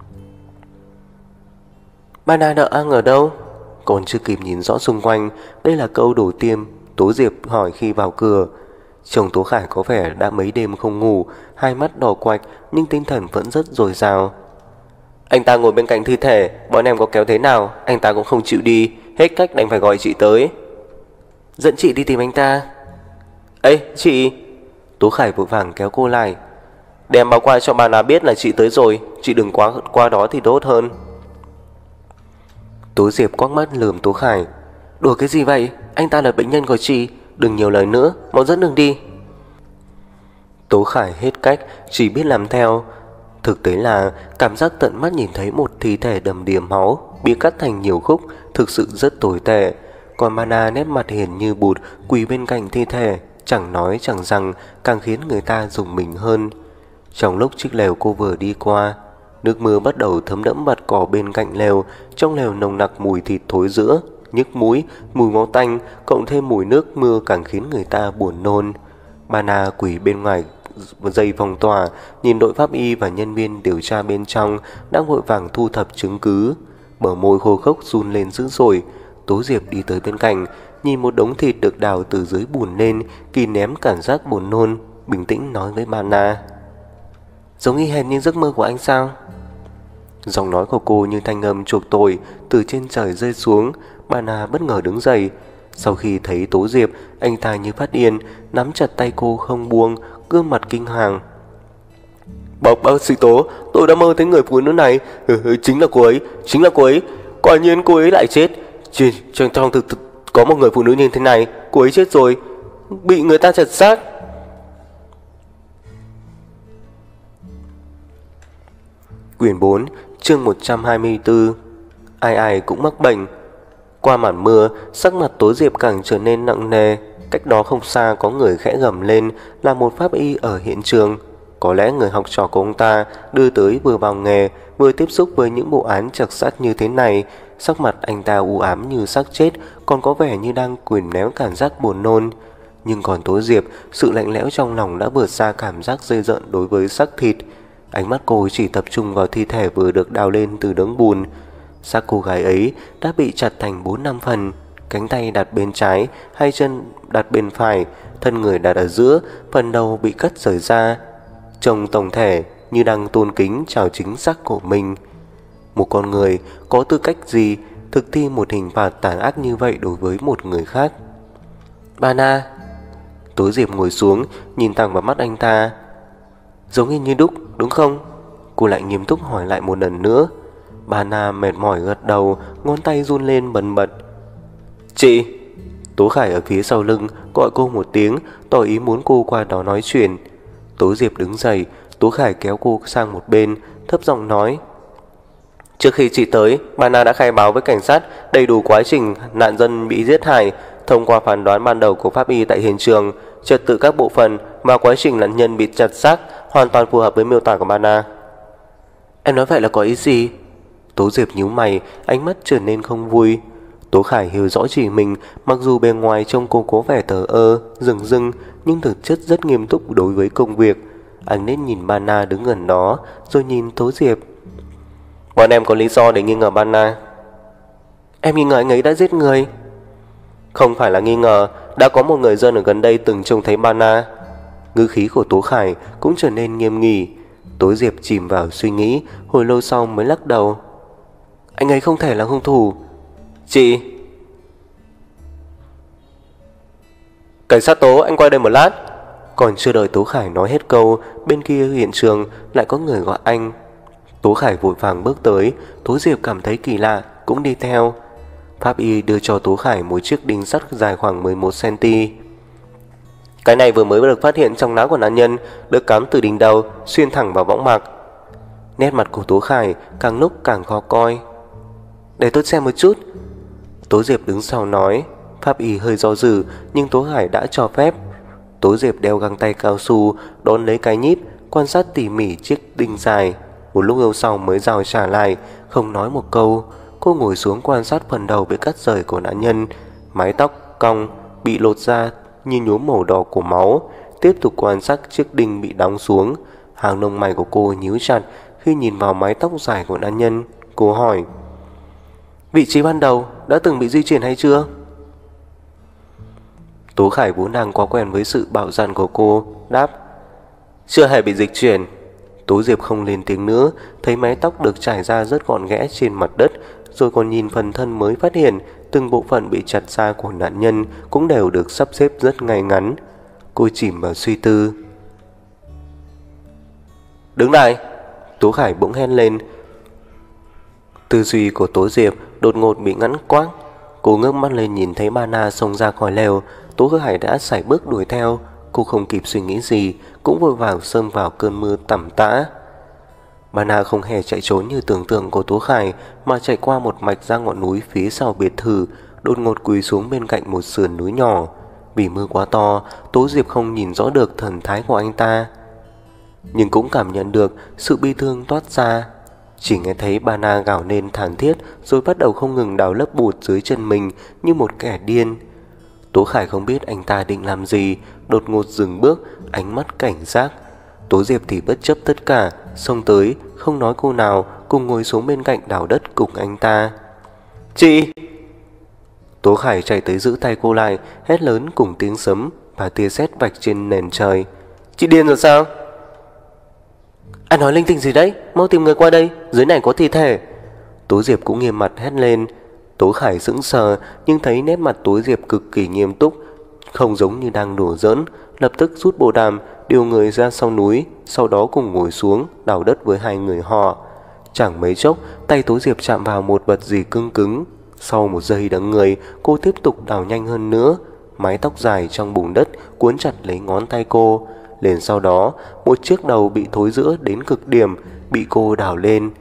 Speaker 1: Bana đợi anh ở đâu? Còn chưa kịp nhìn rõ xung quanh, đây là câu đầu tiên Tố Diệp hỏi khi vào cửa. Chồng Tố Khải có vẻ đã mấy đêm không ngủ, hai mắt đỏ quạch nhưng tinh thần vẫn rất dồi dào. Anh ta ngồi bên cạnh thi thể, bọn em có kéo thế nào anh ta cũng không chịu đi, hết cách đành phải gọi chị tới. Dẫn chị đi tìm anh ta. Ê chị! Tố Khải vội vàng kéo cô lại. Để em báo qua cho bà nào biết là chị tới rồi, chị đừng qua đó thì tốt hơn. Tố Diệp quắc mắt lườm Tố Khải. Đùa cái gì vậy? Anh ta là bệnh nhân của chị, đừng nhiều lời nữa, mau dẫn đường đi. Tố Khải hết cách, chỉ biết làm theo. Thực tế là cảm giác tận mắt nhìn thấy một thi thể đầm đìa máu bị cắt thành nhiều khúc thực sự rất tồi tệ. Còn Bana nét mặt hiền như bụt quỳ bên cạnh thi thể, chẳng nói chẳng rằng, càng khiến người ta rùng mình hơn. Trong lúc chiếc lều cô vừa đi qua, nước mưa bắt đầu thấm đẫm bạt cỏ bên cạnh lều. Trong lều nồng nặc mùi thịt thối rữa, nhức mũi, mùi máu tanh, cộng thêm mùi nước mưa càng khiến người ta buồn nôn. Bana quỳ bên ngoài dây phong tỏa, nhìn đội pháp y và nhân viên điều tra bên trong đang vội vàng thu thập chứng cứ. Bờ môi khô khốc run lên dữ dội. Tố Diệp đi tới bên cạnh, nhìn một đống thịt được đào từ dưới bùn lên, kỳ ném cảm giác buồn nôn, bình tĩnh nói với Bana. Giống y hệt như giấc mơ của anh sao? Giọng nói của cô như thanh âm chuộc tội từ trên trời rơi xuống. Bana bất ngờ đứng dậy. Sau khi thấy Tố Diệp, anh ta như phát điên, nắm chặt tay cô không buông, gương mặt kinh hoàng. Bác sĩ Tố, tôi đã mơ thấy người phụ nữ này. Chính là cô ấy. Quả nhiên cô ấy lại chết. Trong thực có một người phụ nữ như thế này, cô ấy chết rồi, bị người ta chặt xác. Quyển 4, Chương 124. Ai ai cũng mắc bệnh. Qua màn mưa, sắc mặt Tố Diệp càng trở nên nặng nề. Cách đó không xa có người khẽ gầm lên là một pháp y ở hiện trường. Có lẽ người học trò của ông ta đưa tới vừa vào nghề, vừa tiếp xúc với những vụ án trặc sát như thế này. Sắc mặt anh ta u ám như xác chết, còn có vẻ như đang quỳnh néo cảm giác buồn nôn. Nhưng còn Tố Diệp, sự lạnh lẽo trong lòng đã vượt xa cảm giác dây dợn đối với xác thịt. Ánh mắt cô chỉ tập trung vào thi thể vừa được đào lên từ đống bùn. Xác cô gái ấy đã bị chặt thành 4-5 phần, cánh tay đặt bên trái, hai chân đặt bên phải, thân người đặt ở giữa, phần đầu bị cắt rời ra. Trông tổng thể như đang tôn kính chào chính xác của mình. Một con người có tư cách gì thực thi một hình phạt tàn ác như vậy đối với một người khác? Bana. Tố Diệp ngồi xuống, nhìn thẳng vào mắt anh ta. Giống như đúc, đúng không? Cô lại nghiêm túc hỏi lại một lần nữa. Bana mệt mỏi gật đầu, ngón tay run lên bần bật. Chị! Tố Khải ở phía sau lưng gọi cô một tiếng, tỏ ý muốn cô qua đó nói chuyện. Tố Diệp đứng dậy, Tố Khải kéo cô sang một bên, thấp giọng nói. Trước khi chị tới, Bana đã khai báo với cảnh sát đầy đủ quá trình nạn nhân bị giết hại. Thông qua phán đoán ban đầu của pháp y tại hiện trường, trật tự các bộ phận và quá trình nạn nhân bị chặt xác hoàn toàn phù hợp với miêu tả của Bana. Em nói vậy là có ý gì? Tố Diệp nhíu mày, ánh mắt trở nên không vui. Tố Khải hiểu rõ chị mình, mặc dù bề ngoài trông cô có vẻ thờ ơ, dửng dưng, nhưng thực chất rất nghiêm túc đối với công việc. Anh nên nhìn Bana đứng gần đó, rồi nhìn Tố Diệp. Bọn em có lý do để nghi ngờ Bana. Em nghi ngờ anh ấy đã giết người. Không phải là nghi ngờ, đã có một người dân ở gần đây từng trông thấy Bana. Ngữ khí của Tố Khải cũng trở nên nghiêm nghị. Tố Diệp chìm vào suy nghĩ, hồi lâu sau mới lắc đầu. Anh ấy không thể là hung thủ. Chị! Cảnh sát Tố, anh quay đây một lát. Còn chưa đợi Tố Khải nói hết câu, bên kia hiện trường lại có người gọi anh. Tố Khải vội vàng bước tới, Tố Diệp cảm thấy kỳ lạ, cũng đi theo. Pháp y đưa cho Tố Khải một chiếc đinh sắt dài khoảng 11cm. Cái này vừa mới được phát hiện trong não của nạn nhân, được cắm từ đỉnh đầu xuyên thẳng vào võng mạc. Nét mặt của Tố Khải càng lúc càng khó coi. Để tôi xem một chút. Tố Diệp đứng sau nói. Pháp y hơi do dự, nhưng Tố Khải đã cho phép. Tố Diệp đeo găng tay cao su, đón lấy cái nhíp, quan sát tỉ mỉ chiếc đinh dài. Một lúc lâu sau mới rào trả lại, không nói một câu. Cô ngồi xuống quan sát phần đầu bị cắt rời của nạn nhân. Mái tóc cong bị lột ra như nhuốm màu đỏ của máu. Tiếp tục quan sát chiếc đinh bị đóng xuống. Hàng lông mày của cô nhíu chặt khi nhìn vào mái tóc dài của nạn nhân. Cô hỏi, vị trí ban đầu đã từng bị di chuyển hay chưa? Tố Khải vốn đang quá quen với sự bạo dạn của cô, đáp, chưa hề bị dịch chuyển. Tố Diệp không lên tiếng nữa, thấy mái tóc được trải ra rất gọn ghẽ trên mặt đất, rồi còn nhìn phần thân mới phát hiện từng bộ phận bị chặt ra của nạn nhân cũng đều được sắp xếp rất ngay ngắn. Cô chìm vào suy tư. Đứng lại! Tố Khải bỗng hét lên. Tư duy của Tố Diệp đột ngột bị ngắn quãng. Cô ngước mắt lên nhìn thấy Bana xông ra khỏi lều. Tố Khải đã sải bước đuổi theo. Cô không kịp suy nghĩ gì, cũng vội vàng xông vào cơn mưa tầm tã. Bana không hề chạy trốn như tưởng tượng của Tố Khải, mà chạy qua một mạch ra ngọn núi phía sau biệt thự, đột ngột quỳ xuống bên cạnh một sườn núi nhỏ. Vì mưa quá to, Tố Diệp không nhìn rõ được thần thái của anh ta, nhưng cũng cảm nhận được sự bi thương toát ra. Chỉ nghe thấy Bana gào lên thảm thiết, rồi bắt đầu không ngừng đào lấp bùn dưới chân mình như một kẻ điên. Tố Khải không biết anh ta định làm gì, đột ngột dừng bước, ánh mắt cảnh giác. Tố Diệp thì bất chấp tất cả, xông tới, không nói câu nào, cùng ngồi xuống bên cạnh đào đất cùng anh ta. Chị! Tố Khải chạy tới giữ tay cô lại, hét lớn cùng tiếng sấm và tia sét vạch trên nền trời. Chị điên rồi sao? Anh nói linh tinh gì đấy? Mau tìm người qua đây, dưới này có thi thể. Tố Diệp cũng nghiêm mặt hét lên. Tố Khải sững sờ, nhưng thấy nét mặt Tố Diệp cực kỳ nghiêm túc, không giống như đang đùa giỡn, lập tức rút bộ đàm, điều người ra sau núi, sau đó cùng ngồi xuống đào đất với hai người họ. Chẳng mấy chốc, tay Tố Diệp chạm vào một vật gì cứng cứng. Sau một giây đắng người, cô tiếp tục đào nhanh hơn nữa. Mái tóc dài trong bùn đất cuốn chặt lấy ngón tay cô. Liền sau đó, một chiếc đầu bị thối rữa đến cực điểm bị cô đào lên.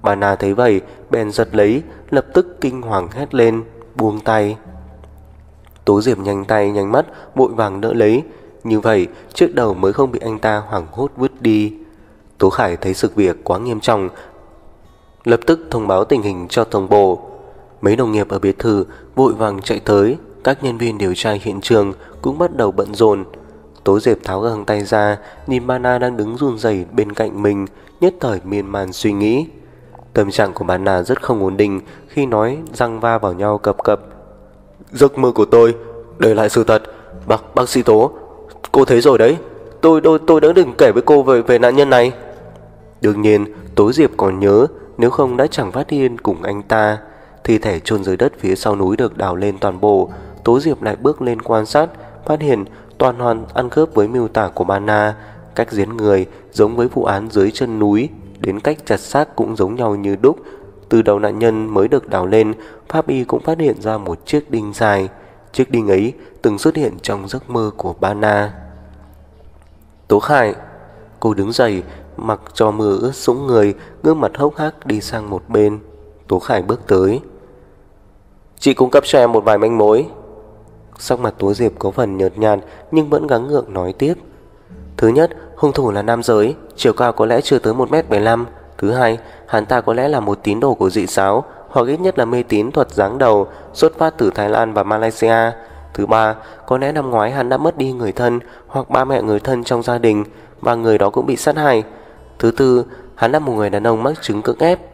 Speaker 1: Bà Na thấy vậy bèn giật lấy, lập tức kinh hoàng hét lên, buông tay. Tố Diệp nhanh tay nhanh mắt vội vàng đỡ lấy, như vậy chiếc đầu mới không bị anh ta hoảng hốt vứt đi. Tố Khải thấy sự việc quá nghiêm trọng, lập tức thông báo tình hình cho tổng bộ. Mấy đồng nghiệp ở biệt thự vội vàng chạy tới, các nhân viên điều tra hiện trường cũng bắt đầu bận rộn. Tố Diệp tháo găng tay ra, nhìn bà Na đang đứng run rẩy bên cạnh mình, nhất thời miên man suy nghĩ. Tâm trạng của bà Na rất không ổn định, khi nói răng va vào nhau cập cập. Giấc mơ của tôi, để lại sự thật. Bác sĩ Tố, cô thấy rồi đấy. Tôi đã đừng kể với cô về nạn nhân này. Đương nhiên Tố Diệp còn nhớ, nếu không đã chẳng phát hiện cùng anh ta. Thi thể chôn dưới đất phía sau núi được đào lên toàn bộ. Tố Diệp lại bước lên quan sát, phát hiện toàn hoàn ăn khớp với miêu tả của bà Na. Cách giết người giống với vụ án dưới chân núi, đến cách chặt xác cũng giống nhau như đúc. Từ đầu nạn nhân mới được đào lên, pháp y cũng phát hiện ra một chiếc đinh dài. Chiếc đinh ấy từng xuất hiện trong giấc mơ của bà Na. Tố Khải, cô đứng dậy, mặc cho mưa ướt sũng người, gương mặt hốc hác đi sang một bên. Tố Khải bước tới. Chị cung cấp cho em một vài manh mối. Sắc mặt Tố Diệp có phần nhợt nhạt nhưng vẫn gắng gượng nói tiếp. Thứ nhất, hung thủ là nam giới, chiều cao có lẽ chưa tới 1m75. Thứ hai, hắn ta có lẽ là một tín đồ của dị giáo, hoặc ít nhất là mê tín thuật giáng đầu, xuất phát từ Thái Lan và Malaysia. Thứ ba, có lẽ năm ngoái hắn đã mất đi người thân hoặc ba mẹ người thân trong gia đình, và người đó cũng bị sát hại. Thứ tư, hắn là một người đàn ông mắc chứng cưỡng ép.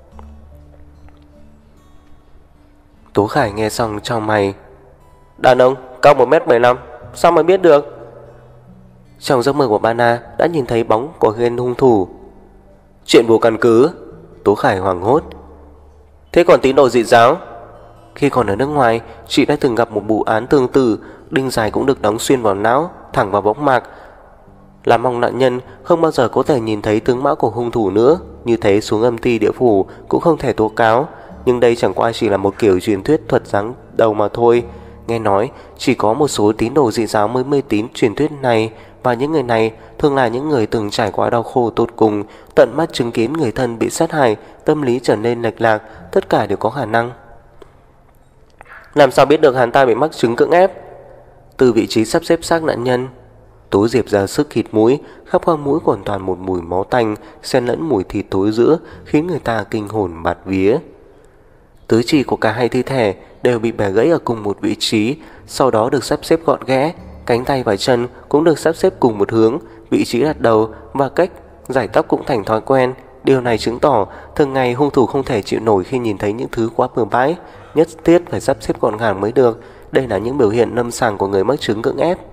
Speaker 1: Tố Khải nghe xong chau mày. Đàn ông cao 1m75, sao mà biết được? Trong giấc mơ của bà Na đã nhìn thấy bóng của tên hung thủ. Chuyện vô căn cứ. Tố Khải hoảng hốt. Thế còn tín đồ dị giáo? Khi còn ở nước ngoài, chị đã từng gặp một vụ án tương tự. Đinh dài cũng được đóng xuyên vào não, thẳng vào võng mạc, làm mong nạn nhân không bao giờ có thể nhìn thấy tướng mạo của hung thủ nữa. Như thế xuống âm ty địa phủ cũng không thể tố cáo. Nhưng đây chẳng qua chỉ là một kiểu truyền thuyết thuật giáng đầu mà thôi. Nghe nói chỉ có một số tín đồ dị giáo mới mê tín truyền thuyết này, và những người này thường là những người từng trải qua đau khổ tột cùng, tận mắt chứng kiến người thân bị sát hại, tâm lý trở nên lệch lạc. Tất cả đều có khả năng. Làm sao biết được hắn ta bị mắc chứng cưỡng ép? Từ vị trí sắp xếp xác nạn nhân. Tố Diệp ra sức khịt mũi, khắp khoang mũi còn toàn một mùi máu tanh, xen lẫn mùi thịt thối rữa, khiến người ta kinh hồn bạt vía. Tứ chi của cả hai thi thể đều bị bẻ gãy ở cùng một vị trí, sau đó được sắp xếp gọn ghẽ. Cánh tay và chân cũng được sắp xếp cùng một hướng, vị trí đặt đầu và cách giải tóc cũng thành thói quen. Điều này chứng tỏ thường ngày hung thủ không thể chịu nổi khi nhìn thấy những thứ quá bừa bãi, nhất thiết phải sắp xếp gọn gàng mới được. Đây là những biểu hiện lâm sàng của người mắc chứng cưỡng ép.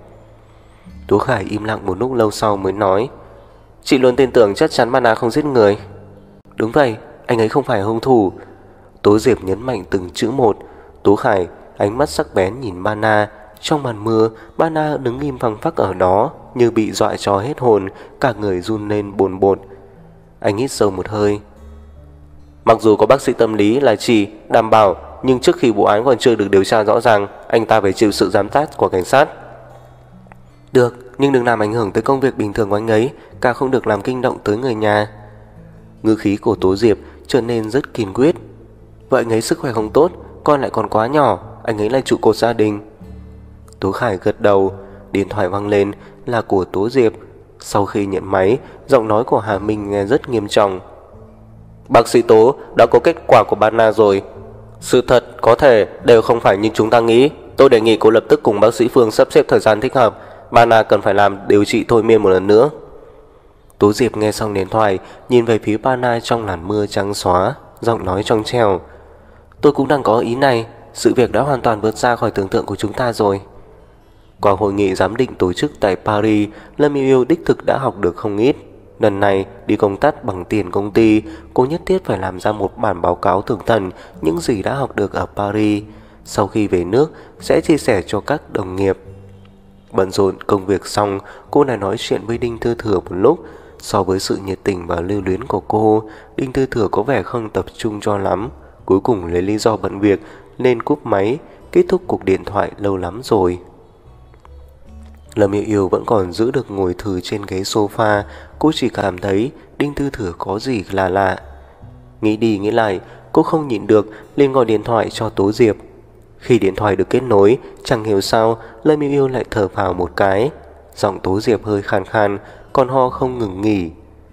Speaker 1: Tố Khải im lặng một lúc lâu sau mới nói. Chị luôn tin tưởng chắc chắn bà Na không giết người. Đúng vậy, anh ấy không phải hung thủ. Tố Diệp nhấn mạnh từng chữ một. Tố Khải ánh mắt sắc bén nhìn bà Na. Trong màn mưa, bà Na đứng im phăng phắc ở đó, như bị dọa cho hết hồn, cả người run lên bồn bột. Anh hít sâu một hơi. Mặc dù có bác sĩ tâm lý là chị đảm bảo, nhưng trước khi vụ án còn chưa được điều tra rõ ràng, anh ta phải chịu sự giám sát của cảnh sát. Được, nhưng đừng làm ảnh hưởng tới công việc bình thường của anh ấy, càng không được làm kinh động tới người nhà. Ngữ khí của Tố Diệp trở nên rất kiên quyết. Vậy anh ấy sức khỏe không tốt, con lại còn quá nhỏ, anh ấy là trụ cột gia đình. Tố Khải gật đầu. Điện thoại vang lên là của Tố Diệp. Sau khi nhận máy, giọng nói của Hà Minh nghe rất nghiêm trọng. Bác sĩ Tố đã có kết quả của bà Na rồi. Sự thật có thể đều không phải như chúng ta nghĩ. Tôi đề nghị cô lập tức cùng bác sĩ Phương sắp xếp thời gian thích hợp. Bà Na cần phải làm điều trị thôi miên một lần nữa. Tố Diệp nghe xong điện thoại, nhìn về phía bà Na trong làn mưa trắng xóa, giọng nói trong trẻo. Tôi cũng đang có ý này. Sự việc đã hoàn toàn vượt ra khỏi tưởng tượng của chúng ta rồi. Qua hội nghị giám định tổ chức tại Paris, Lâm Yêu Yêu đích thực đã học được không ít. Lần này đi công tác bằng tiền công ty, cô nhất thiết phải làm ra một bản báo cáo tường tận những gì đã học được ở Paris. Sau khi về nước sẽ chia sẻ cho các đồng nghiệp. Bận rộn công việc xong, cô lại nói chuyện với Đinh Tư Thừa một lúc. So với sự nhiệt tình và lưu luyến của cô, Đinh Tư Thừa có vẻ không tập trung cho lắm. Cuối cùng lấy lý do bận việc nên cúp máy, kết thúc cuộc điện thoại lâu lắm rồi. Lâm Yêu Yêu vẫn còn giữ được ngồi thừ trên ghế sofa. Cô chỉ cảm thấy Đinh Tư Thừa có gì là lạ. Nghĩ đi nghĩ lại, cô không nhịn được liền gọi điện thoại cho Tố Diệp. Khi điện thoại được kết nối, chẳng hiểu sao Lâm Yêu Yêu lại thở phào một cái. Giọng Tố Diệp hơi khàn khàn, còn ho không ngừng nghỉ.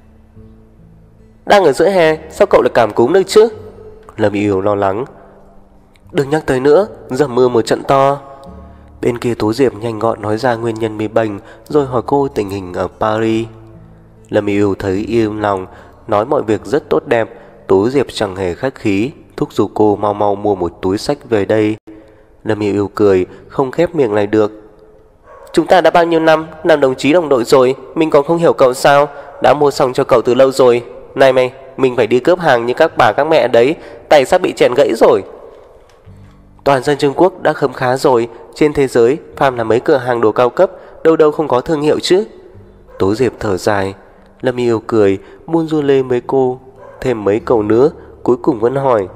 Speaker 1: Đang ở giữa hè, sao cậu lại cảm cúm được chứ? Lâm Yêu Yêu lo lắng. Đừng nhắc tới nữa, dầm mưa một trận to. Bên kia Tố Diệp nhanh gọn nói ra nguyên nhân bị bệnh, rồi hỏi cô tình hình ở Paris. Lâm Yêu Yêu thấy im lòng, nói mọi việc rất tốt đẹp. Tố Diệp chẳng hề khách khí, thúc giục cô mau mau mua một túi xách về đây. Lâm Yêu Yêu cười, không khép miệng lại được. Chúng ta đã bao nhiêu năm làm đồng chí đồng đội rồi, mình còn không hiểu cậu sao? Đã mua xong cho cậu từ lâu rồi. Này mày, mình phải đi cướp hàng như các bà các mẹ đấy, tay sắp bị chèn gãy rồi. Toàn dân Trung Quốc đã khấm khá rồi, trên thế giới phàm là mấy cửa hàng đồ cao cấp, đâu đâu không có thương hiệu chứ. Tố Diệp thở dài. Lâm Yêu cười, buôn du lê với cô thêm mấy câu nữa, cuối cùng vẫn hỏi.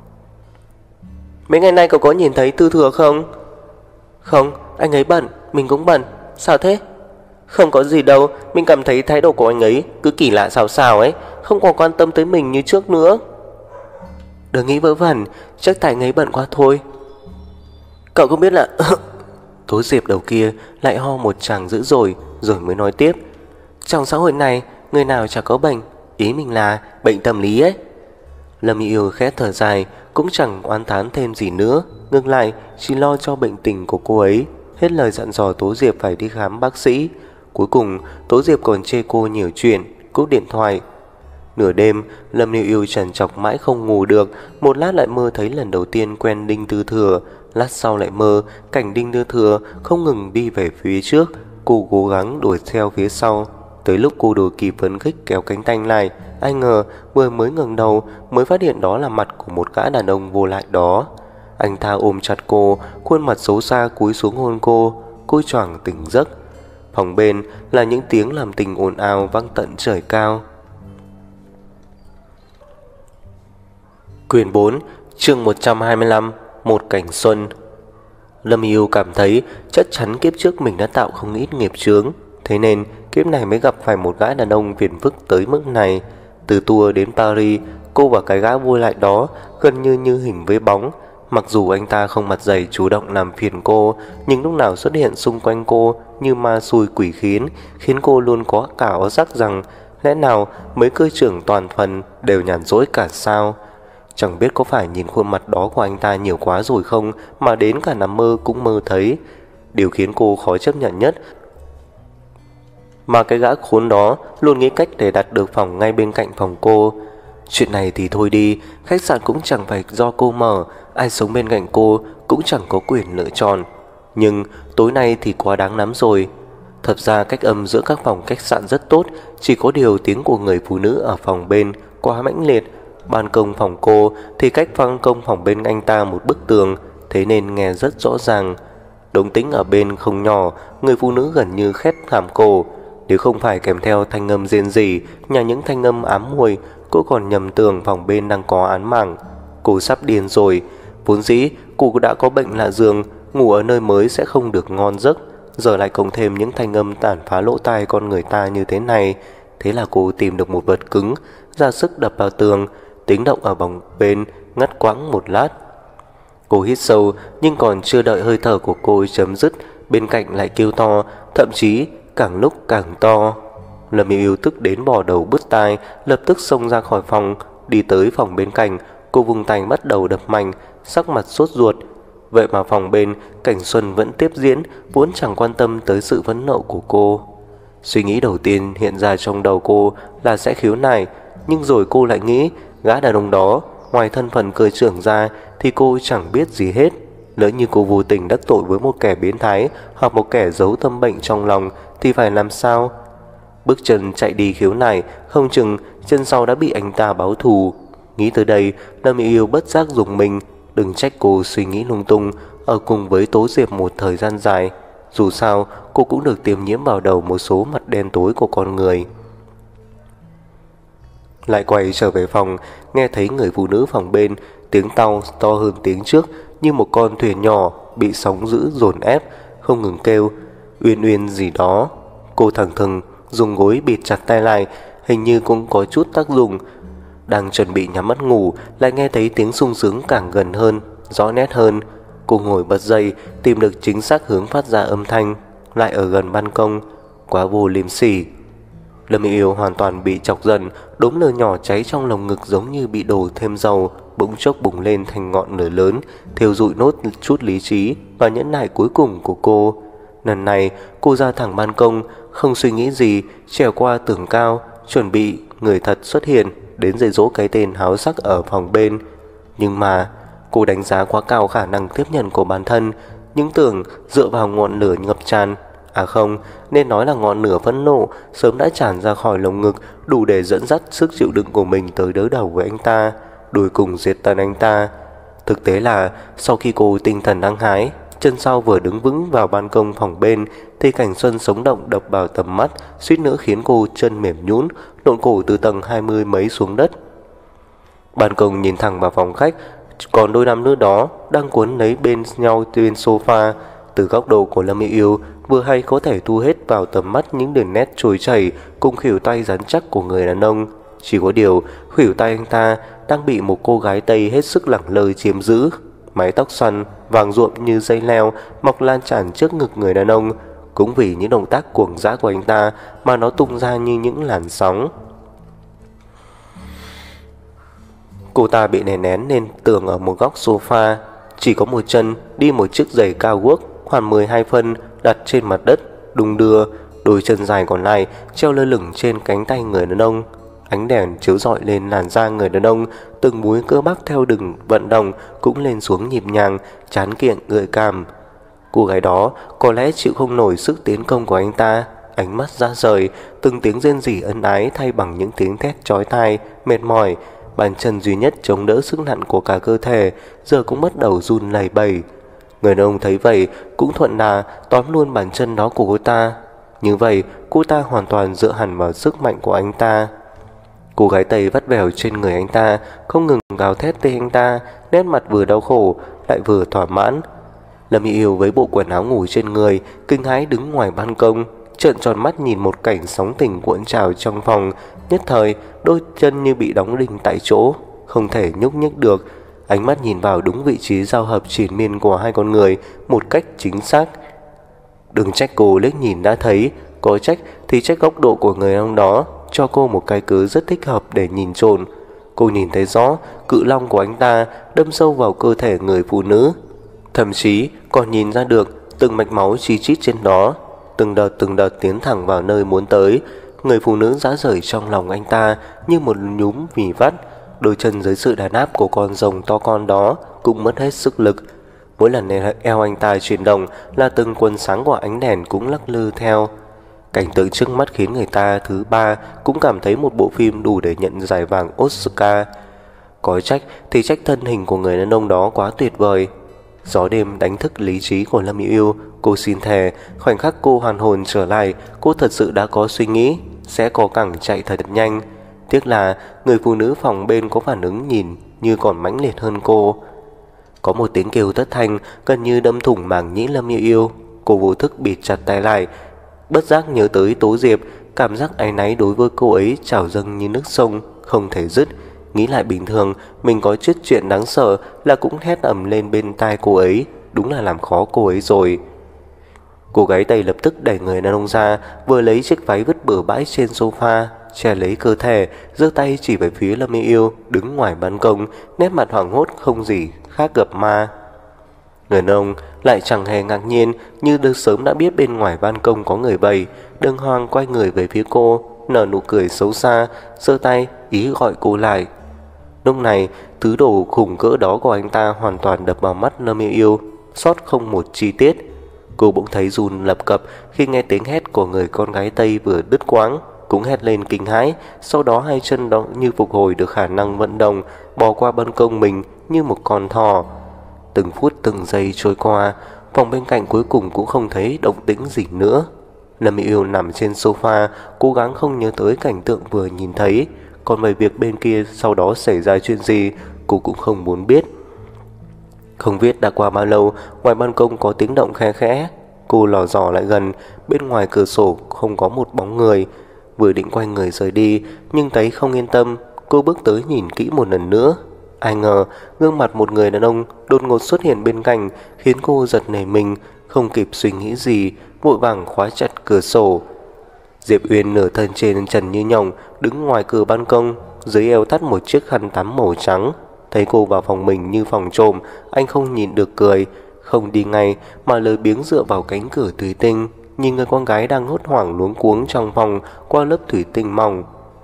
Speaker 1: Mấy ngày nay cậu có nhìn thấy Tư Thừa không? Không, anh ấy bận, mình cũng bận. Sao thế? Không có gì đâu, mình cảm thấy thái độ của anh ấy cứ kỳ lạ sao sao ấy, không còn quan tâm tới mình như trước nữa. Đừng nghĩ vớ vẩn, chắc tại anh ấy bận quá thôi. Cậu không biết là... Tố Diệp đầu kia lại ho một tràng dữ dội, rồi mới nói tiếp. Trong xã hội này, người nào chả có bệnh, ý mình là bệnh tâm lý ấy. Lâm Yêu khẽ thở dài, cũng chẳng oán thán thêm gì nữa, ngược lại chỉ lo cho bệnh tình của cô ấy. Hết lời dặn dò Tố Diệp phải đi khám bác sĩ. Cuối cùng Tố Diệp còn chê cô nhiều chuyện, cúp điện thoại. Nửa đêm, Lâm Yêu Yêu trằn trọc mãi không ngủ được. Một lát lại mơ thấy lần đầu tiên quen Đinh Tư Thừa, lát sau lại mơ cảnh Đinh Tư Thừa không ngừng đi về phía trước. Cô cố gắng đuổi theo phía sau. Tới lúc cô đuổi kịp phấn khích kéo cánh tay lại, ai ngờ vừa mới ngẩng đầu mới phát hiện đó là mặt của một gã đàn ông vô lại đó. Anh ta ôm chặt cô, khuôn mặt xấu xa cúi xuống hôn cô. Cô choàng tỉnh giấc. Phòng bên là những tiếng làm tình ồn ào vang tận trời cao. Quyển 4, chương 125, Một cảnh xuân. Lâm Yêu cảm thấy chắc chắn kiếp trước mình đã tạo không ít nghiệp chướng, thế nên kiếp này mới gặp phải một gã đàn ông phiền phức tới mức này. Từ tour đến Paris, cô và cái gã vui lại đó gần như hình với bóng. Mặc dù anh ta không mặt dày chủ động làm phiền cô, nhưng lúc nào xuất hiện xung quanh cô như ma xui quỷ khiến cô luôn có cả áo giác rằng lẽ nào mấy cơ trưởng toàn phần đều nhàn rỗi cả sao. Chẳng biết có phải nhìn khuôn mặt đó của anh ta nhiều quá rồi không, mà đến cả nằm mơ cũng mơ thấy. Điều khiến cô khó chấp nhận nhất mà cái gã khốn đó luôn nghĩ cách để đặt được phòng ngay bên cạnh phòng cô. Chuyện này thì thôi đi, khách sạn cũng chẳng phải do cô mở, ai sống bên cạnh cô cũng chẳng có quyền lựa chọn. Nhưng tối nay thì quá đáng lắm rồi. Thật ra cách âm giữa các phòng khách sạn rất tốt, chỉ có điều tiếng của người phụ nữ ở phòng bên quá mãnh liệt. Ban công phòng cô thì cách ban công phòng bên anh ta một bức tường, thế nên nghe rất rõ ràng. Động tĩnh ở bên không nhỏ, người phụ nữ gần như khét thảm cổ. Nếu không phải kèm theo thanh âm rên rỉ, nhà những thanh âm ám muội, cô còn nhầm tưởng phòng bên đang có án mạng. Cô sắp điên rồi. Vốn dĩ cô đã có bệnh lạ giường, ngủ ở nơi mới sẽ không được ngon giấc, giờ lại cộng thêm những thanh âm tàn phá lỗ tai con người ta như thế này. Thế là cô tìm được một vật cứng, ra sức đập vào tường. Tiếng động ở phòng bên ngắt quãng một lát. Cô hít sâu, nhưng còn chưa đợi hơi thở của cô chấm dứt, bên cạnh lại kêu to, thậm chí càng lúc càng to. Lâm Yêu Yêu tức đến bò đầu bứt tai, lập tức xông ra khỏi phòng, đi tới phòng bên cạnh. Cô vùng tay bắt đầu đập mạnh, sắc mặt sốt ruột. Vậy mà phòng bên cảnh xuân vẫn tiếp diễn, vốn chẳng quan tâm tới sự phẫn nộ của cô. Suy nghĩ đầu tiên hiện ra trong đầu cô là sẽ khiếu nại, nhưng rồi cô lại nghĩ gã đàn ông đó ngoài thân phận cơ trưởng ra thì cô chẳng biết gì hết. Lỡ như cô vô tình đắc tội với một kẻ biến thái hoặc một kẻ giấu tâm bệnh trong lòng thì phải làm sao? Bước chân chạy đi khiếu nại, không chừng chân sau đã bị anh ta báo thù. Nghĩ tới đây, Lâm Yêu Yêu bất giác rùng mình. Đừng trách cô suy nghĩ lung tung ở cùng với Tố Diệp một thời gian dài. Dù sao cô cũng được tiêm nhiễm vào đầu một số mặt đen tối của con người. Lại quay trở về phòng, nghe thấy người phụ nữ phòng bên tiếng tau to hơn tiếng trước, như một con thuyền nhỏ bị sóng dữ dồn ép, không ngừng kêu uyên uyên gì đó. Cô thẳng thừng dùng gối bịt chặt tay lại, hình như cũng có chút tác dụng. Đang chuẩn bị nhắm mắt ngủ, lại nghe thấy tiếng sung sướng càng gần hơn, rõ nét hơn. Cô ngồi bật dậy, tìm được chính xác hướng phát ra âm thanh, lại ở gần ban công. Quá vô liêm sỉ. Lâm Yêu hoàn toàn bị chọc giận, đốm lửa nhỏ cháy trong lồng ngực giống như bị đổ thêm dầu, bỗng chốc bùng lên thành ngọn lửa lớn, thiêu rụi nốt chút lý trí và nhẫn nại cuối cùng của cô. Lần này cô ra thẳng ban công, không suy nghĩ gì, trèo qua tường cao, chuẩn bị người thật xuất hiện đến dạy dỗ cái tên háo sắc ở phòng bên. Nhưng mà cô đánh giá quá cao khả năng tiếp nhận của bản thân, những tưởng dựa vào ngọn lửa ngập tràn, à không, nên nói là ngọn lửa phẫn nộ sớm đã tràn ra khỏi lồng ngực, đủ để dẫn dắt sức chịu đựng của mình tới đối đầu với anh ta, đuổi cùng diệt tận anh ta. Thực tế là sau khi cô tinh thần hăng hái, chân sau vừa đứng vững vào ban công phòng bên thì cảnh xuân sống động đập vào tầm mắt, suýt nữa khiến cô chân mềm nhũn, lộn cổ từ tầng 20 mấy xuống đất. Ban công nhìn thẳng vào phòng khách, còn đôi nam nữ đó đang cuốn lấy bên nhau trên sofa. Từ góc độ của Lâm Yêu, vừa hay có thể thu hết vào tầm mắt những đường nét trôi chảy cùng khuỷu tay rắn chắc của người đàn ông. Chỉ có điều, khuỷu tay anh ta đang bị một cô gái Tây hết sức lẳng lơ chiếm giữ. Mái tóc xoăn, vàng ruộm như dây leo mọc lan tràn trước ngực người đàn ông. Cũng vì những động tác cuồng dã của anh ta mà nó tung ra như những làn sóng. Cô ta bị nén nén lên tường ở một góc sofa, chỉ có một chân đi một chiếc giày cao guốc khoảng 12 phân đặt trên mặt đất, đung đưa, đôi chân dài còn lại treo lơ lửng trên cánh tay người đàn ông. Ánh đèn chiếu rọi lên làn da người đàn ông, từng múi cơ bắp theo đường vận động cũng lên xuống nhịp nhàng, trán kiện gợi cảm. Cô gái đó có lẽ chịu không nổi sức tiến công của anh ta, ánh mắt ra rời, từng tiếng rên rỉ ân ái thay bằng những tiếng thét chói tai, mệt mỏi. Bàn chân duy nhất chống đỡ sức nặng của cả cơ thể giờ cũng bắt đầu run lẩy bẩy. Người đàn ông thấy vậy cũng thuận đà tóm luôn bàn chân đó của cô ta. Như vậy cô ta hoàn toàn dựa hẳn vào sức mạnh của anh ta. Cô gái Tây vắt vẻo trên người anh ta, không ngừng gào thét tên anh ta, nét mặt vừa đau khổ lại vừa thỏa mãn. Lâm Yêu với bộ quần áo ngủ trên người, kinh hãi đứng ngoài ban công, trợn tròn mắt nhìn một cảnh sóng tình cuộn trào trong phòng. Nhất thời đôi chân như bị đóng đinh tại chỗ, không thể nhúc nhích được. Ánh mắt nhìn vào đúng vị trí giao hợp triền miên của hai con người một cách chính xác. Đừng trách cô liếc nhìn đã thấy, có trách thì trách góc độ của người ông đó cho cô một cái cớ rất thích hợp để nhìn trộm. Cô nhìn thấy rõ cự long của anh ta đâm sâu vào cơ thể người phụ nữ, thậm chí còn nhìn ra được từng mạch máu chi chít trên đó, từng đợt tiến thẳng vào nơi muốn tới. Người phụ nữ rã rời trong lòng anh ta như một nhúm mì vắt, đôi chân dưới sự đàn áp của con rồng to con đó cũng mất hết sức lực. Mỗi lần eo anh ta chuyển động là từng quần sáng của ánh đèn cũng lắc lư theo. Cảnh tượng trước mắt khiến người ta thứ ba cũng cảm thấy một bộ phim đủ để nhận giải vàng Oscar. Có trách thì trách thân hình của người đàn ông đó quá tuyệt vời. Gió đêm đánh thức lý trí của Lâm Yêu. Cô xin thề, khoảnh khắc cô hoàn hồn trở lại, cô thật sự đã có suy nghĩ sẽ có cẳng chạy thật nhanh. Tiếc là người phụ nữ phòng bên có phản ứng nhìn như còn mãnh liệt hơn cô. Có một tiếng kêu thất thanh gần như đâm thủng màng nhĩ Lâm Yêu. Cô vô thức bịt chặt tay lại, bất giác nhớ tới Tố Diệp. Cảm giác áy náy đối với cô ấy trào dâng như nước sông không thể dứt. Nghĩ lại bình thường mình có chút chuyện đáng sợ là cũng hét ầm lên bên tai cô ấy, đúng là làm khó cô ấy rồi. Cô gái Tây lập tức đẩy người đàn ông ra, vừa lấy chiếc váy vứt bừa bãi trên sofa, che lấy cơ thể, giơ tay chỉ về phía Lâm Yêu đứng ngoài ban công, nét mặt hoảng hốt không gì khác gặp ma. Người đàn ông lại chẳng hề ngạc nhiên, như được sớm đã biết bên ngoài ban công có người vậy. Đừng Hoàng quay người về phía cô, nở nụ cười xấu xa, giơ tay ý gọi cô lại. Lúc này thứ đồ khủng cỡ đó của anh ta hoàn toàn đập vào mắt Lâm Yêu, sót không một chi tiết. Cô bỗng thấy run lập cập khi nghe tiếng hét của người con gái Tây vừa đứt quãng, cũng hét lên kinh hãi. Sau đó hai chân đó như phục hồi được khả năng vận động, bò qua ban công mình như một con thỏ. Từng phút từng giây trôi qua, phòng bên cạnh cuối cùng cũng không thấy động tĩnh gì nữa. Lâm Yêu nằm trên sofa, cố gắng không nhớ tới cảnh tượng vừa nhìn thấy. Còn về việc bên kia sau đó xảy ra chuyện gì, cô cũng không muốn biết. Không biết đã qua bao lâu, ngoài ban công có tiếng động khe khẽ. Cô lò dò lại gần, bên ngoài cửa sổ không có một bóng người. Vừa định quay người rời đi, nhưng thấy không yên tâm, Cô bước tới nhìn kỹ một lần nữa. Ai ngờ gương mặt một người đàn ông đột ngột xuất hiện bên cạnh, khiến cô giật nảy mình, không kịp suy nghĩ gì, vội vàng khóa chặt cửa sổ. Diệp Uyên nửa thân trên trần như nhộng, đứng ngoài cửa ban công, dưới eo thắt một chiếc khăn tắm màu trắng. Thấy cô vào phòng mình như phòng trộm, anh không nhìn được cười, không đi ngay mà lười biếng dựa vào cánh cửa thủy tinh, nhìn người con gái đang hốt hoảng luống cuống trong phòng qua lớp thủy tinh mỏng.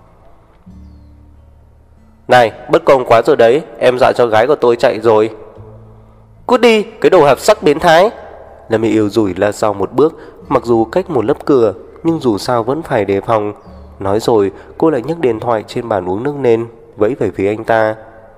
Speaker 1: Này, bất công quá rồi đấy, em dọa cho gái của tôi chạy rồi. Cút đi, cái đồ hợp sắc biến thái. Lâm Mỹ Yêu rủi ra sau một bước, mặc dù cách một lớp cửa, nhưng dù sao vẫn phải đề phòng. Nói rồi, cô lại nhấc điện thoại trên bàn uống nước lên, vẫy về phía anh ta.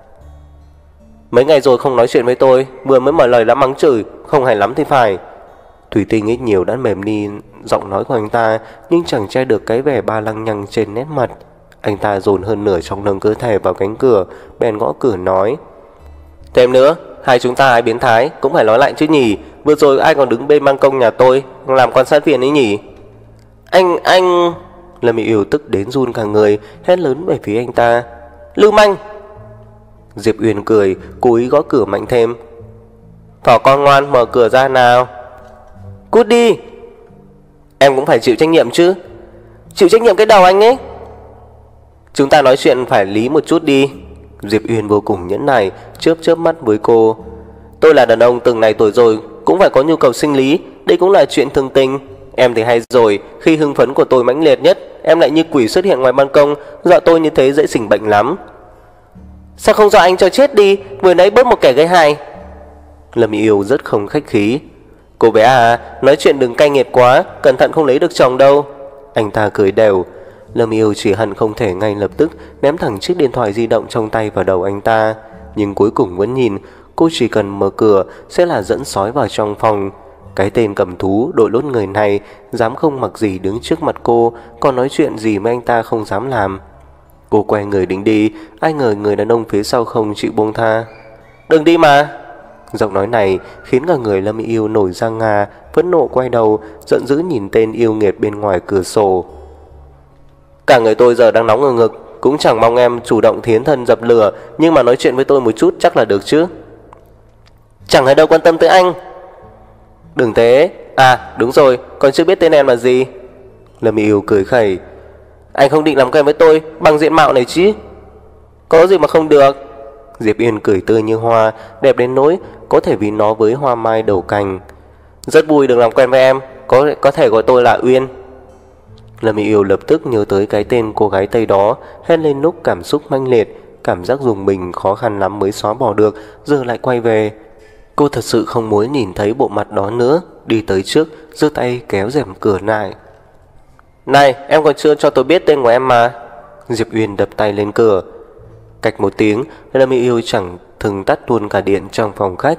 Speaker 1: Mấy ngày rồi không nói chuyện với tôi, vừa mới mở lời đã mắng chửi, không hay lắm thì phải. Thủy tinh ít nhiều đã mềm đi giọng nói của anh ta, nhưng chẳng che được cái vẻ ba lăng nhăng trên nét mặt. Anh ta dồn hơn nửa trong nâng cơ thể vào cánh cửa, bèn gõ cửa nói. Thêm nữa, hai chúng ta ai biến thái cũng phải nói lại chứ nhỉ. Vừa rồi ai còn đứng bên ban công nhà tôi làm quan sát viên ấy nhỉ? Anh... Lâm Mỹ Yêu tức đến run cả người, hét lớn về phía anh ta. Lưu manh! Diệp Uyên cười, cố ý gõ cửa mạnh thêm. Thỏ con ngoan, mở cửa ra nào. Cút đi! Em cũng phải chịu trách nhiệm chứ. Chịu trách nhiệm cái đầu anh ấy. Chúng ta nói chuyện phải lý một chút đi. Diệp Uyên vô cùng nhẫn nại, chớp chớp mắt với cô. Tôi là đàn ông từng này tuổi rồi, cũng phải có nhu cầu sinh lý, đây cũng là chuyện thường tình. Em thì hay rồi, khi hưng phấn của tôi mãnh liệt nhất, em lại như quỷ xuất hiện ngoài ban công, dọa tôi như thế dễ sinh bệnh lắm. Sao không dọa anh cho chết đi, vừa nãy bớt một kẻ gây hại. Lâm Yêu rất không khách khí. Cô bé à, nói chuyện đừng cay nghiệt quá, cẩn thận không lấy được chồng đâu. Anh ta cười đều. Lâm Yêu chỉ hận không thể ngay lập tức ném thẳng chiếc điện thoại di động trong tay vào đầu anh ta, nhưng cuối cùng vẫn nhìn. Cô chỉ cần mở cửa sẽ là dẫn sói vào trong phòng. Cái tên cầm thú đội lốt người này dám không mặc gì đứng trước mặt cô, còn nói chuyện gì mà anh ta không dám làm. Cô quay người định đi, ai ngờ người đàn ông phía sau không chịu buông tha. Đừng đi mà. Giọng nói này khiến cả người Lâm Yêu nổi da gà, phẫn nộ quay đầu, giận dữ nhìn tên yêu nghiệt bên ngoài cửa sổ. Cả người tôi giờ đang nóng ở ngực, cũng chẳng mong em chủ động thiến thân dập lửa, nhưng mà nói chuyện với tôi một chút chắc là được chứ. Chẳng ai đâu quan tâm tới anh. Đừng thế. À đúng rồi, còn chưa biết tên em là gì. Lâm Yêu cười khẩy. Anh không định làm quen với tôi bằng diện mạo này chứ? Có gì mà không được. Diệp Uyên cười tươi như hoa, đẹp đến nỗi có thể ví nó với hoa mai đầu cành. Rất vui được làm quen với em, có thể gọi tôi là Uyên. Lâm Yêu lập tức nhớ tới cái tên cô gái Tây đó, hét lên lúc cảm xúc mãnh liệt, cảm giác dùng mình khó khăn lắm mới xóa bỏ được, giờ lại quay về. Cô thật sự không muốn nhìn thấy bộ mặt đó nữa, đi tới trước, giơ tay kéo rèm cửa lại. Này, em còn chưa cho tôi biết tên của em mà. Diệp Uyên đập tay lên cửa. Cạch một tiếng, Lâm Yêu chẳng thừng tắt luôn cả điện trong phòng khách.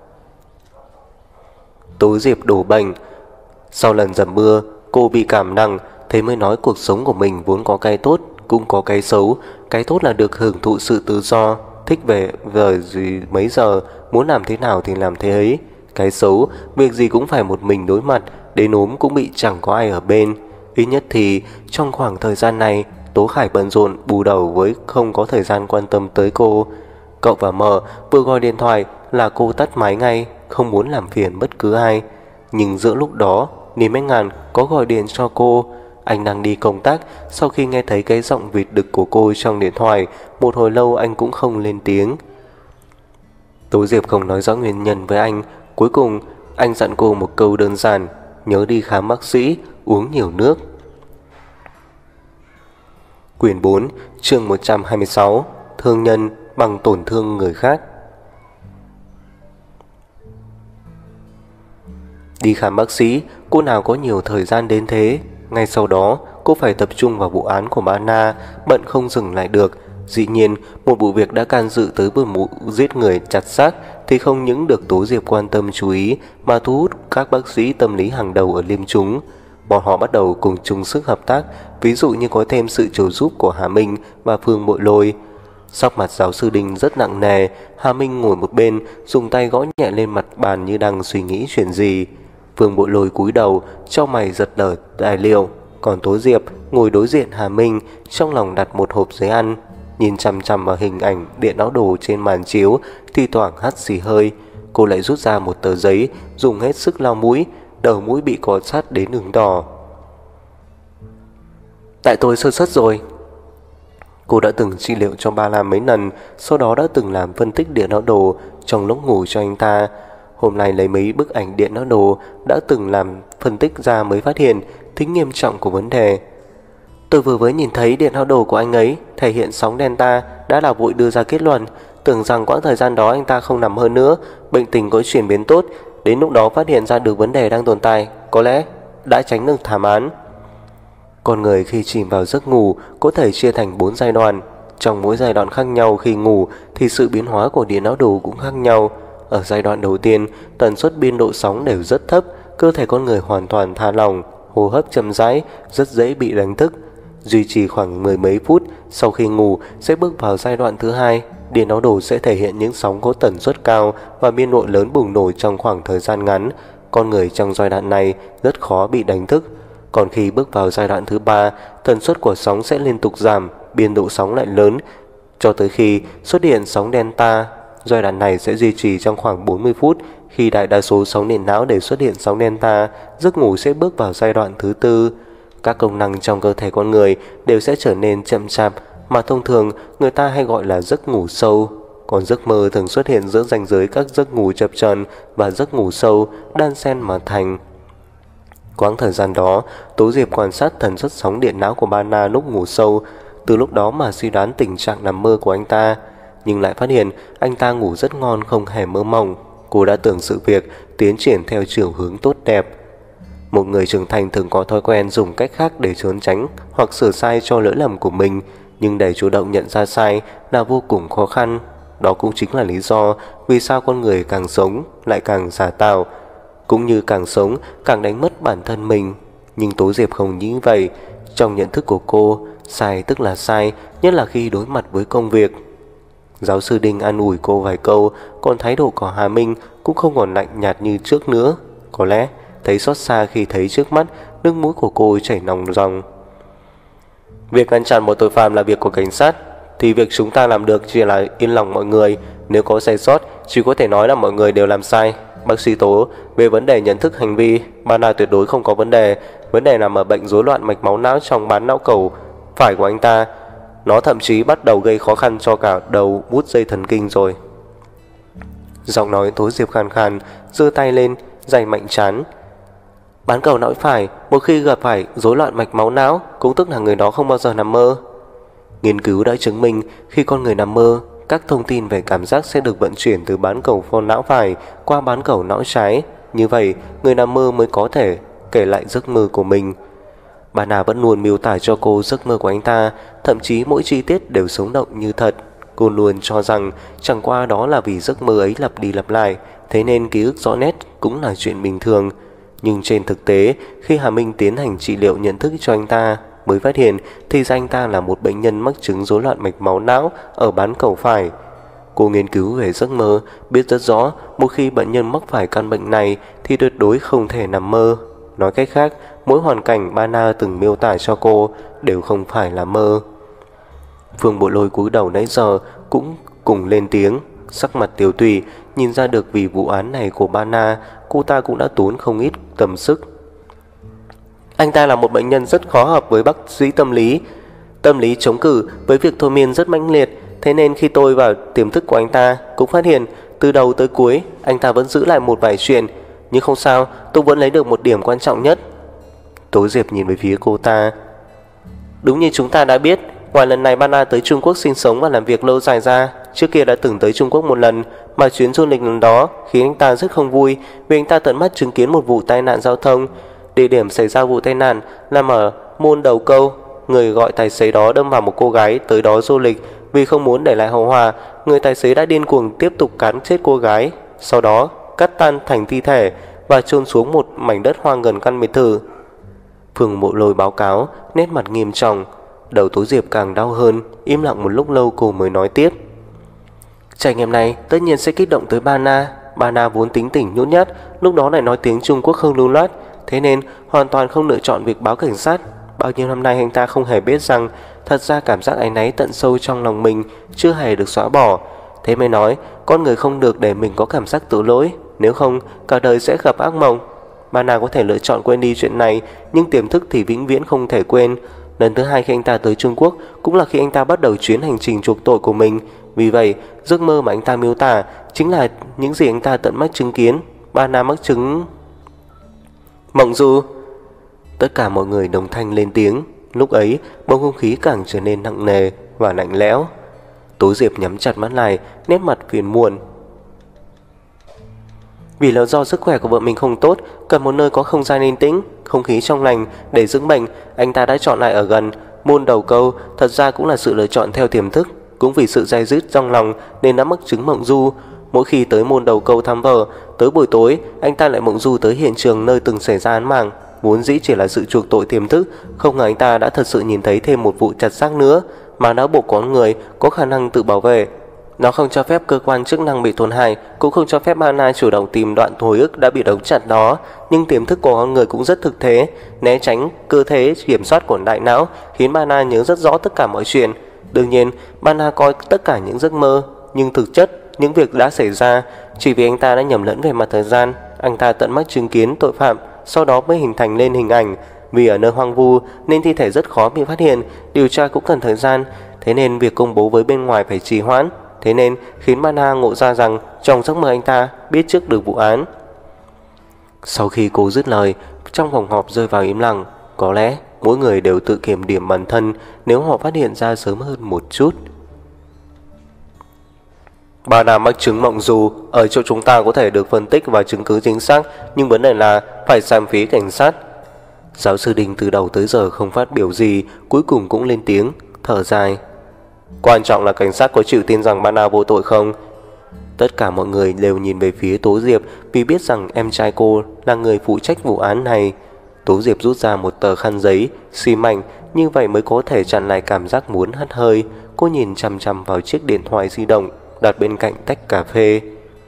Speaker 1: Tối Diệp đổ bệnh. Sau lần dầm mưa, cô bị cảm nặng, thế mới nói cuộc sống của mình vốn có cái tốt, cũng có cái xấu. Cái tốt là được hưởng thụ sự tự do, thích về gì mấy giờ, muốn làm thế nào thì làm thế ấy. Cái xấu, việc gì cũng phải một mình đối mặt, đến ốm cũng bị chẳng có ai ở bên. Ít nhất thì trong khoảng thời gian này, Tố Khải bận rộn bù đầu với không có thời gian quan tâm tới cô. Cậu và mợ vừa gọi điện thoại là cô tắt máy ngay, không muốn làm phiền bất cứ ai. Nhưng giữa lúc đó, Niêm Anh Ngàn có gọi điện cho cô. Anh đang đi công tác, sau khi nghe thấy cái giọng vịt đực của cô trong điện thoại, một hồi lâu anh cũng không lên tiếng. Tố Diệp không nói rõ nguyên nhân với anh. Cuối cùng anh dặn cô một câu đơn giản: nhớ đi khám bác sĩ, uống nhiều nước. Quyển 4, chương 126. Thương nhân bằng tổn thương người khác. Đi khám bác sĩ, cô nào có nhiều thời gian đến thế. Ngay sau đó, cô phải tập trung vào vụ án của Anna, bận không dừng lại được. Dĩ nhiên, một vụ việc đã can dự tới một vụ giết người chặt xác thì không những được Tố Diệp quan tâm chú ý mà thu hút các bác sĩ tâm lý hàng đầu ở Liêm Chúng. Bọn họ bắt đầu cùng chung sức hợp tác, ví dụ như có thêm sự trợ giúp của Hà Minh và Phương Bội Lôi. Sắc mặt giáo sư Đinh rất nặng nề, Hà Minh ngồi một bên, dùng tay gõ nhẹ lên mặt bàn như đang suy nghĩ chuyện gì. Phương Bội Lôi cúi đầu, trong mày giật lở tài liệu, còn Tố Diệp ngồi đối diện Hà Minh, trong lòng đặt một hộp giấy ăn. Nhìn chằm chằm vào hình ảnh Điện Não Đồ trên màn chiếu, thi thoảng hắt xì hơi. Cô lại rút ra một tờ giấy, dùng hết sức lau mũi, đầu mũi bị cọ sát đến ửng đỏ. Tại tôi sơ suất rồi. Cô đã từng trị liệu cho Ba La mấy lần, sau đó đã từng làm phân tích Điện Não Đồ trong lúc ngủ cho anh ta. Hôm nay lấy mấy bức ảnh Điện Não Đồ đã từng làm phân tích ra mới phát hiện tính nghiêm trọng của vấn đề. Tôi vừa mới nhìn thấy Điện Não Đồ của anh ấy thể hiện sóng delta, đã là vội đưa ra kết luận, tưởng rằng quãng thời gian đó anh ta không nằm hơn nữa, bệnh tình có chuyển biến tốt, đến lúc đó phát hiện ra được vấn đề đang tồn tại, có lẽ đã tránh được thảm án. Con người khi chìm vào giấc ngủ có thể chia thành 4 giai đoạn. Trong mỗi giai đoạn khác nhau khi ngủ thì sự biến hóa của Điện Não Đồ cũng khác nhau. Ở giai đoạn đầu tiên, tần suất biên độ sóng đều rất thấp, cơ thể con người hoàn toàn thả lỏng, hô hấp chậm rãi, rất dễ bị đánh thức. Duy trì khoảng 10 mấy phút, sau khi ngủ sẽ bước vào giai đoạn thứ hai. Điện Não Đồ sẽ thể hiện những sóng có tần suất cao và biên độ lớn bùng nổ trong khoảng thời gian ngắn. Con người trong giai đoạn này rất khó bị đánh thức. Còn khi bước vào giai đoạn thứ ba, tần suất của sóng sẽ liên tục giảm, biên độ sóng lại lớn, cho tới khi xuất hiện sóng delta. Giai đoạn này sẽ duy trì trong khoảng 40 phút. Khi đại đa số sóng nền não đều xuất hiện sóng delta, giấc ngủ sẽ bước vào giai đoạn thứ tư. Các công năng trong cơ thể con người đều sẽ trở nên chậm chạp, mà thông thường người ta hay gọi là giấc ngủ sâu. Còn giấc mơ thường xuất hiện giữa ranh giới các giấc ngủ chập chờn và giấc ngủ sâu đan xen mà thành. Quãng thời gian đó, Tố Diệp quan sát tần suất sóng điện não của Ba Na lúc ngủ sâu, từ lúc đó mà suy đoán tình trạng nằm mơ của anh ta, nhưng lại phát hiện anh ta ngủ rất ngon, không hề mơ mộng. Cô đã tưởng sự việc tiến triển theo chiều hướng tốt đẹp. Một người trưởng thành thường có thói quen dùng cách khác để trốn tránh hoặc sửa sai cho lỗi lầm của mình, nhưng để chủ động nhận ra sai là vô cùng khó khăn. Đó cũng chính là lý do vì sao con người càng sống lại càng giả tạo, cũng như càng sống càng đánh mất bản thân mình. Nhưng Tố Diệp không nghĩ vậy. Trong nhận thức của cô, sai tức là sai, nhất là khi đối mặt với công việc. Giáo sư Đinh an ủi cô vài câu, còn thái độ của Hà Minh cũng không còn lạnh nhạt như trước nữa. Có lẽ thấy xót xa khi thấy trước mắt, nước mũi của cô chảy nòng ròng. Việc ngăn chặn một tội phạm là việc của cảnh sát, thì việc chúng ta làm được chỉ là yên lòng mọi người. Nếu có sai sót, chỉ có thể nói là mọi người đều làm sai. Bác sĩ Tố, về vấn đề nhận thức hành vi, Ba Na tuyệt đối không có vấn đề. Vấn đề nằm ở bệnh rối loạn mạch máu não trong bán não cầu phải của anh ta. Nó thậm chí bắt đầu gây khó khăn cho cả đầu bút dây thần kinh rồi. Giọng nói Tố Diệp khàn khàn, giơ tay lên, giày mạnh chán. Bán cầu não phải, một khi gặp phải rối loạn mạch máu não, cũng tức là người đó không bao giờ nằm mơ. Nghiên cứu đã chứng minh khi con người nằm mơ, các thông tin về cảm giác sẽ được vận chuyển từ bán cầu phôn não phải qua bán cầu não trái. Như vậy, người nằm mơ mới có thể kể lại giấc mơ của mình. Bà Na vẫn luôn miêu tả cho cô giấc mơ của anh ta, thậm chí mỗi chi tiết đều sống động như thật. Cô luôn cho rằng chẳng qua đó là vì giấc mơ ấy lặp đi lặp lại, thế nên ký ức rõ nét cũng là chuyện bình thường. Nhưng trên thực tế, khi Hà Minh tiến hành trị liệu nhận thức cho anh ta, mới phát hiện thì ra anh ta là một bệnh nhân mắc chứng rối loạn mạch máu não ở bán cầu phải. Cô nghiên cứu về giấc mơ, biết rất rõ một khi bệnh nhân mắc phải căn bệnh này thì tuyệt đối không thể nằm mơ. Nói cách khác, mỗi hoàn cảnh Ba Na từng miêu tả cho cô đều không phải là mơ. Phương Bộ Lôi cúi đầu nãy giờ cũng cùng lên tiếng, sắc mặt tiều tụy, nhìn ra được vì vụ án này của Ba Na, cô ta cũng đã tốn không ít tâm sức. Anh ta là một bệnh nhân rất khó hợp với bác sĩ tâm lý. Tâm lý chống cự với việc thôi miên rất mãnh liệt, thế nên khi tôi vào tiềm thức của anh ta cũng phát hiện từ đầu tới cuối anh ta vẫn giữ lại một vài chuyện. Nhưng không sao, tôi vẫn lấy được một điểm quan trọng nhất. Tố Diệp nhìn về phía cô ta. Đúng như chúng ta đã biết, ngoài lần này Ba Na tới Trung Quốc sinh sống và làm việc lâu dài ra, trước kia đã từng tới Trung Quốc một lần, mà chuyến du lịch lần đó khiến anh ta rất không vui vì anh ta tận mắt chứng kiến một vụ tai nạn giao thông. Địa điểm xảy ra vụ tai nạn nằm ở Môn Đầu Câu. Người gọi tài xế đó đâm vào một cô gái tới đó du lịch. Vì không muốn để lại hậu họa, người tài xế đã điên cuồng tiếp tục cán chết cô gái, sau đó cắt tan thành thi thể và chôn xuống một mảnh đất hoang gần căn biệt thự. Phương Bộ Lôi báo cáo, nét mặt nghiêm trọng. Đầu Tố Diệp càng đau hơn, im lặng một lúc lâu cô mới nói tiếp. Trải nghiệm này tất nhiên sẽ kích động tới Ba Na. Ba Na vốn tính tỉnh nhút nhát, lúc đó lại nói tiếng Trung Quốc không lưu loát, thế nên hoàn toàn không lựa chọn việc báo cảnh sát. bao nhiêu năm nay anh ta không hề biết rằng thật ra cảm giác áy náy tận sâu trong lòng mình chưa hề được xóa bỏ. Thế mới nói con người không được để mình có cảm giác tự lỗi, nếu không cả đời sẽ gặp ác mộng. Mana có thể lựa chọn quên đi chuyện này, nhưng tiềm thức thì vĩnh viễn không thể quên. Lần thứ hai khi anh ta tới Trung Quốc cũng là khi anh ta bắt đầu chuyến hành trình chuộc tội của mình. Vì vậy giấc mơ mà anh ta miêu tả chính là những gì anh ta tận mắt chứng kiến. Mana mắc chứng mộng du. Tất cả mọi người đồng thanh lên tiếng. Lúc ấy bầu không khí càng trở nên nặng nề và lạnh lẽo. Tố Diệp nhắm chặt mắt lại, nét mặt phiền muộn. Vì là do sức khỏe của vợ mình không tốt, cần một nơi có không gian yên tĩnh, không khí trong lành để dưỡng bệnh, anh ta đã chọn lại ở gần Môn Đầu Câu. Thật ra cũng là sự lựa chọn theo tiềm thức. Cũng vì sự day dứt trong lòng nên đã mắc chứng mộng du. Mỗi khi tới Môn Đầu Câu thăm vợ, tới buổi tối anh ta lại mộng du tới hiện trường nơi từng xảy ra án mạng. Vốn dĩ chỉ là sự chuộc tội tiềm thức, không ngờ anh ta đã thật sự nhìn thấy thêm một vụ chặt xác nữa, mà não bộ con người có khả năng tự bảo vệ. Nó không cho phép cơ quan chức năng bị tổn hại, cũng không cho phép Mana chủ động tìm đoạn hồi ức đã bị đóng chặt đó. Nhưng tiềm thức của con người cũng rất thực tế, né tránh cơ thể kiểm soát của đại não, khiến Mana nhớ rất rõ tất cả mọi chuyện. Đương nhiên, Mana coi tất cả những giấc mơ, nhưng thực chất những việc đã xảy ra chỉ vì anh ta đã nhầm lẫn về mặt thời gian. Anh ta tận mắt chứng kiến tội phạm, sau đó mới hình thành lên hình ảnh. Vì ở nơi hoang vu nên thi thể rất khó bị phát hiện, điều tra cũng cần thời gian, thế nên việc công bố với bên ngoài phải trì hoãn. Thế nên khiến Mana ngộ ra rằng trong giấc mơ anh ta biết trước được vụ án. Sau khi cô dứt lời, trong phòng họp rơi vào im lặng. Có lẽ mỗi người đều tự kiểm điểm bản thân nếu họ phát hiện ra sớm hơn một chút. Mana mắc chứng mộng du ở chỗ chúng ta có thể được phân tích và chứng cứ chính xác, nhưng vấn đề là phải giảm phí cảnh sát. Giáo sư Đinh từ đầu tới giờ không phát biểu gì, cuối cùng cũng lên tiếng, thở dài. Quan trọng là cảnh sát có chịu tin rằng Mana vô tội không? Tất cả mọi người đều nhìn về phía Tố Diệp vì biết rằng em trai cô là người phụ trách vụ án này. Tố Diệp rút ra một tờ khăn giấy, xi mảnh, như vậy mới có thể chặn lại cảm giác muốn hắt hơi. Cô nhìn chằm chằm vào chiếc điện thoại di động đặt bên cạnh tách cà phê.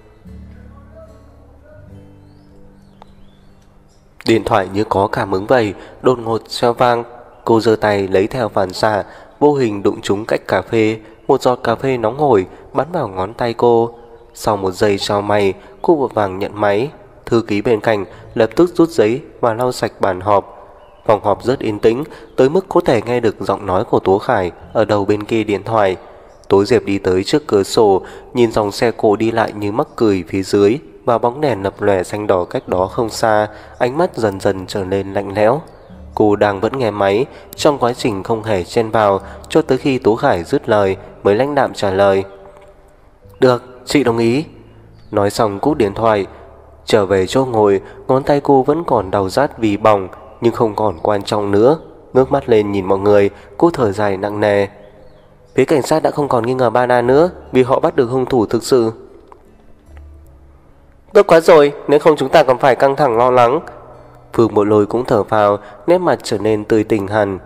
Speaker 1: Điện thoại như có cảm ứng vậy, đột ngột reo vang. Cô giơ tay lấy theo phản xạ, vô hình đụng trúng cách cà phê. Một giọt cà phê nóng hổi bắn vào ngón tay cô. Sau một giây chau mày, cô vội vàng nhận máy. Thư ký bên cạnh lập tức rút giấy và lau sạch bàn họp. Phòng họp rất yên tĩnh, tới mức có thể nghe được giọng nói của Tố Khải ở đầu bên kia điện thoại. Tố Diệp đi tới trước cửa sổ, nhìn dòng xe cộ đi lại như mắc cười phía dưới và bóng đèn lập lòe xanh đỏ cách đó không xa. Ánh mắt dần dần trở nên lạnh lẽo. Cô đang vẫn nghe máy, trong quá trình không hề chen vào, cho tới khi Tố Khải dứt lời mới lãnh đạm trả lời. Được, chị đồng ý. Nói xong cúp điện thoại. Trở về chỗ ngồi, ngón tay cô vẫn còn đau rát vì bỏng, nhưng không còn quan trọng nữa. Ngước mắt lên nhìn mọi người, cô thở dài nặng nề. Phía cảnh sát đã không còn nghi ngờ Mana nữa, vì họ bắt được hung thủ thực sự. Tốt quá rồi, nếu không chúng ta còn phải căng thẳng lo lắng. Phương Bộ Lôi cũng thở phào, nét mặt trở nên tươi tỉnh hẳn.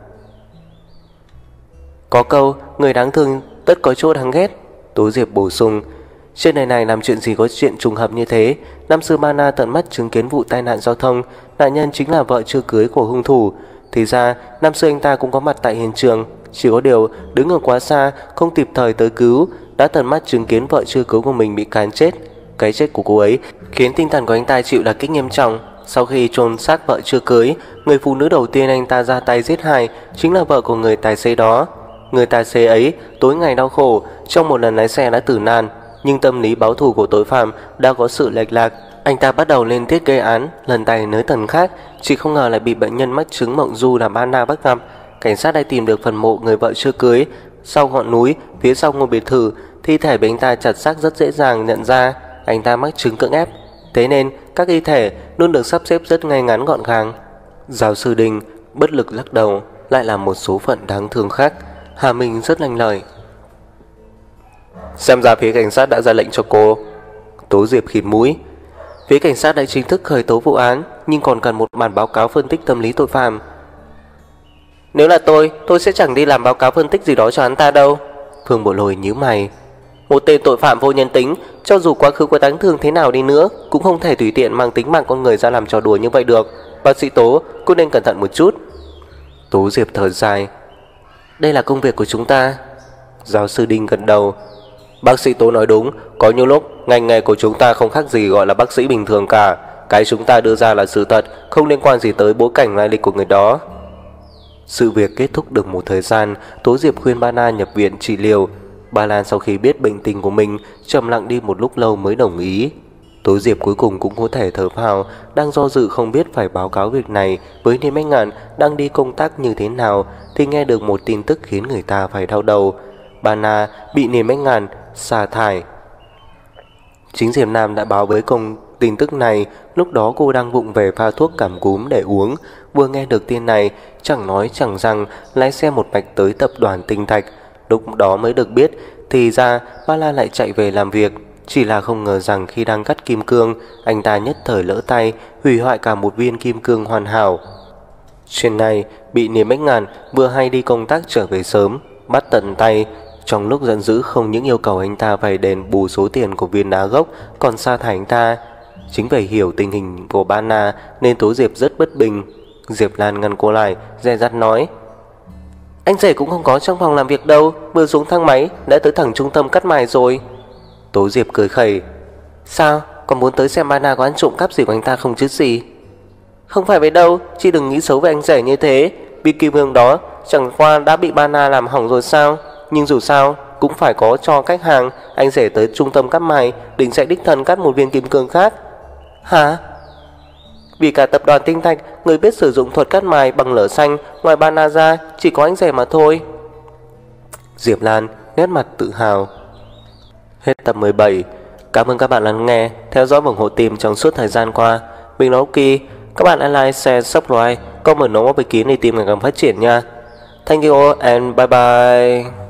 Speaker 1: Có câu, người đáng thương tất có chỗ đáng ghét. Tố Diệp bổ sung. Trên đời này làm chuyện gì có chuyện trùng hợp như thế. Năm xưa Mana tận mắt chứng kiến vụ tai nạn giao thông, nạn nhân chính là vợ chưa cưới của hung thủ. Thì ra năm xưa anh ta cũng có mặt tại hiện trường, chỉ có điều đứng ở quá xa, không kịp thời tới cứu, đã tận mắt chứng kiến vợ chưa cưới của mình bị cán chết. Cái chết của cô ấy khiến tinh thần của anh ta chịu đả kích nghiêm trọng. Sau khi chôn xác vợ chưa cưới, người phụ nữ đầu tiên anh ta ra tay giết hại chính là vợ của người tài xế đó. Người tài xế ấy tối ngày đau khổ trong một lần lái xe đã tử nạn, nhưng tâm lý báo thù của tội phạm đã có sự lệch lạc. Anh ta bắt đầu lên tiết gây án, lần này nới tần khác, chỉ không ngờ lại bị bệnh nhân mắc chứng mộng du làm Mana bắt gặp. Cảnh sát đã tìm được phần mộ người vợ chưa cưới sau ngọn núi phía sau ngôi biệt thự. Thi thể bị anh ta chặt xác rất dễ dàng nhận ra. Anh ta mắc chứng cưỡng ép, thế nên các y thể luôn được sắp xếp rất ngay ngắn gọn gàng. Giáo sư Đinh bất lực lắc đầu. Lại là một số phận đáng thương khác. Hà Minh rất lanh lời. Xem ra phía cảnh sát đã ra lệnh cho cô. Tố Diệp khịt mũi. Phía cảnh sát đã chính thức khởi tố vụ án, nhưng còn cần một bản báo cáo phân tích tâm lý tội phạm. Nếu là tôi sẽ chẳng đi làm báo cáo phân tích gì đó cho hắn ta đâu. Phương Bộ Lôi nhíu mày. Một tên tội phạm vô nhân tính, cho dù quá khứ có đáng thương thế nào đi nữa, cũng không thể tùy tiện mang tính mạng con người ra làm trò đùa như vậy được. Bác sĩ Tố, cô nên cẩn thận một chút. Tố Diệp thở dài. Đây là công việc của chúng ta. Giáo sư Đinh gật đầu. Bác sĩ Tố nói đúng, có nhiều lúc ngành nghề của chúng ta không khác gì gọi là bác sĩ bình thường cả. Cái chúng ta đưa ra là sự thật, không liên quan gì tới bối cảnh lai lịch của người đó. Sự việc kết thúc được một thời gian, Tố Diệp khuyên Ba Na nhập viện trị liệu. Ba Lan sau khi biết bệnh tình của mình, trầm lặng đi một lúc lâu mới đồng ý. Tố Diệp cuối cùng cũng có thể thở phào, đang do dự không biết phải báo cáo việc này với Niêm Bách Ngạn đang đi công tác như thế nào, thì nghe được một tin tức khiến người ta phải đau đầu. Ba Na bị Niêm Bách Ngạn sa thải. Chính Diệp Nam đã báo với công tin tức này. Lúc đó cô đang vụng về pha thuốc cảm cúm để uống. Vừa nghe được tin này, chẳng nói chẳng rằng lái xe một mạch tới tập đoàn Tinh Thạch. Lúc đó mới được biết thì ra Ba La lại chạy về làm việc. Chỉ là không ngờ rằng khi đang cắt kim cương, anh ta nhất thời lỡ tay, hủy hoại cả một viên kim cương hoàn hảo. Chuyện này bị Niêm Bách Ngạn vừa hay đi công tác trở về sớm, bắt tận tay. Trong lúc giận dữ không những yêu cầu anh ta phải đền bù số tiền của viên đá gốc, còn sa thải anh ta. Chính vì hiểu tình hình của Ba Na nên Tố Diệp rất bất bình. Diệp Lan ngăn cô lại, dè dặt nói: Anh rể cũng không có trong phòng làm việc đâu, vừa xuống thang máy đã tới thẳng trung tâm cắt mài rồi. Tố Diệp cười khẩy: Sao, còn muốn tới xem Ba Na có ăn trộm cắp gì của anh ta không chứ gì? Không phải vậy đâu, chị đừng nghĩ xấu về anh rể như thế. Viên kim cương đó chẳng qua đã bị Ba Na làm hỏng rồi sao? Nhưng dù sao cũng phải có cho khách hàng. Anh rể tới trung tâm cắt mài định sẽ đích thân cắt một viên kim cương khác. Hả? Vì cả tập đoàn Tinh Thạch, người biết sử dụng thuật cắt mài bằng lửa xanh ngoài Ba Na ra chỉ có anh rể mà thôi. Diệp Lan nét mặt tự hào. Hết tập 17. Cảm ơn các bạn lắng nghe, theo dõi và ủng hộ team trong suốt thời gian qua. Mình là Oki. Các bạn hãy like, share, subscribe, comment đóng góp ý kiến để team ngày càng phát triển nha. Thank you all and bye bye.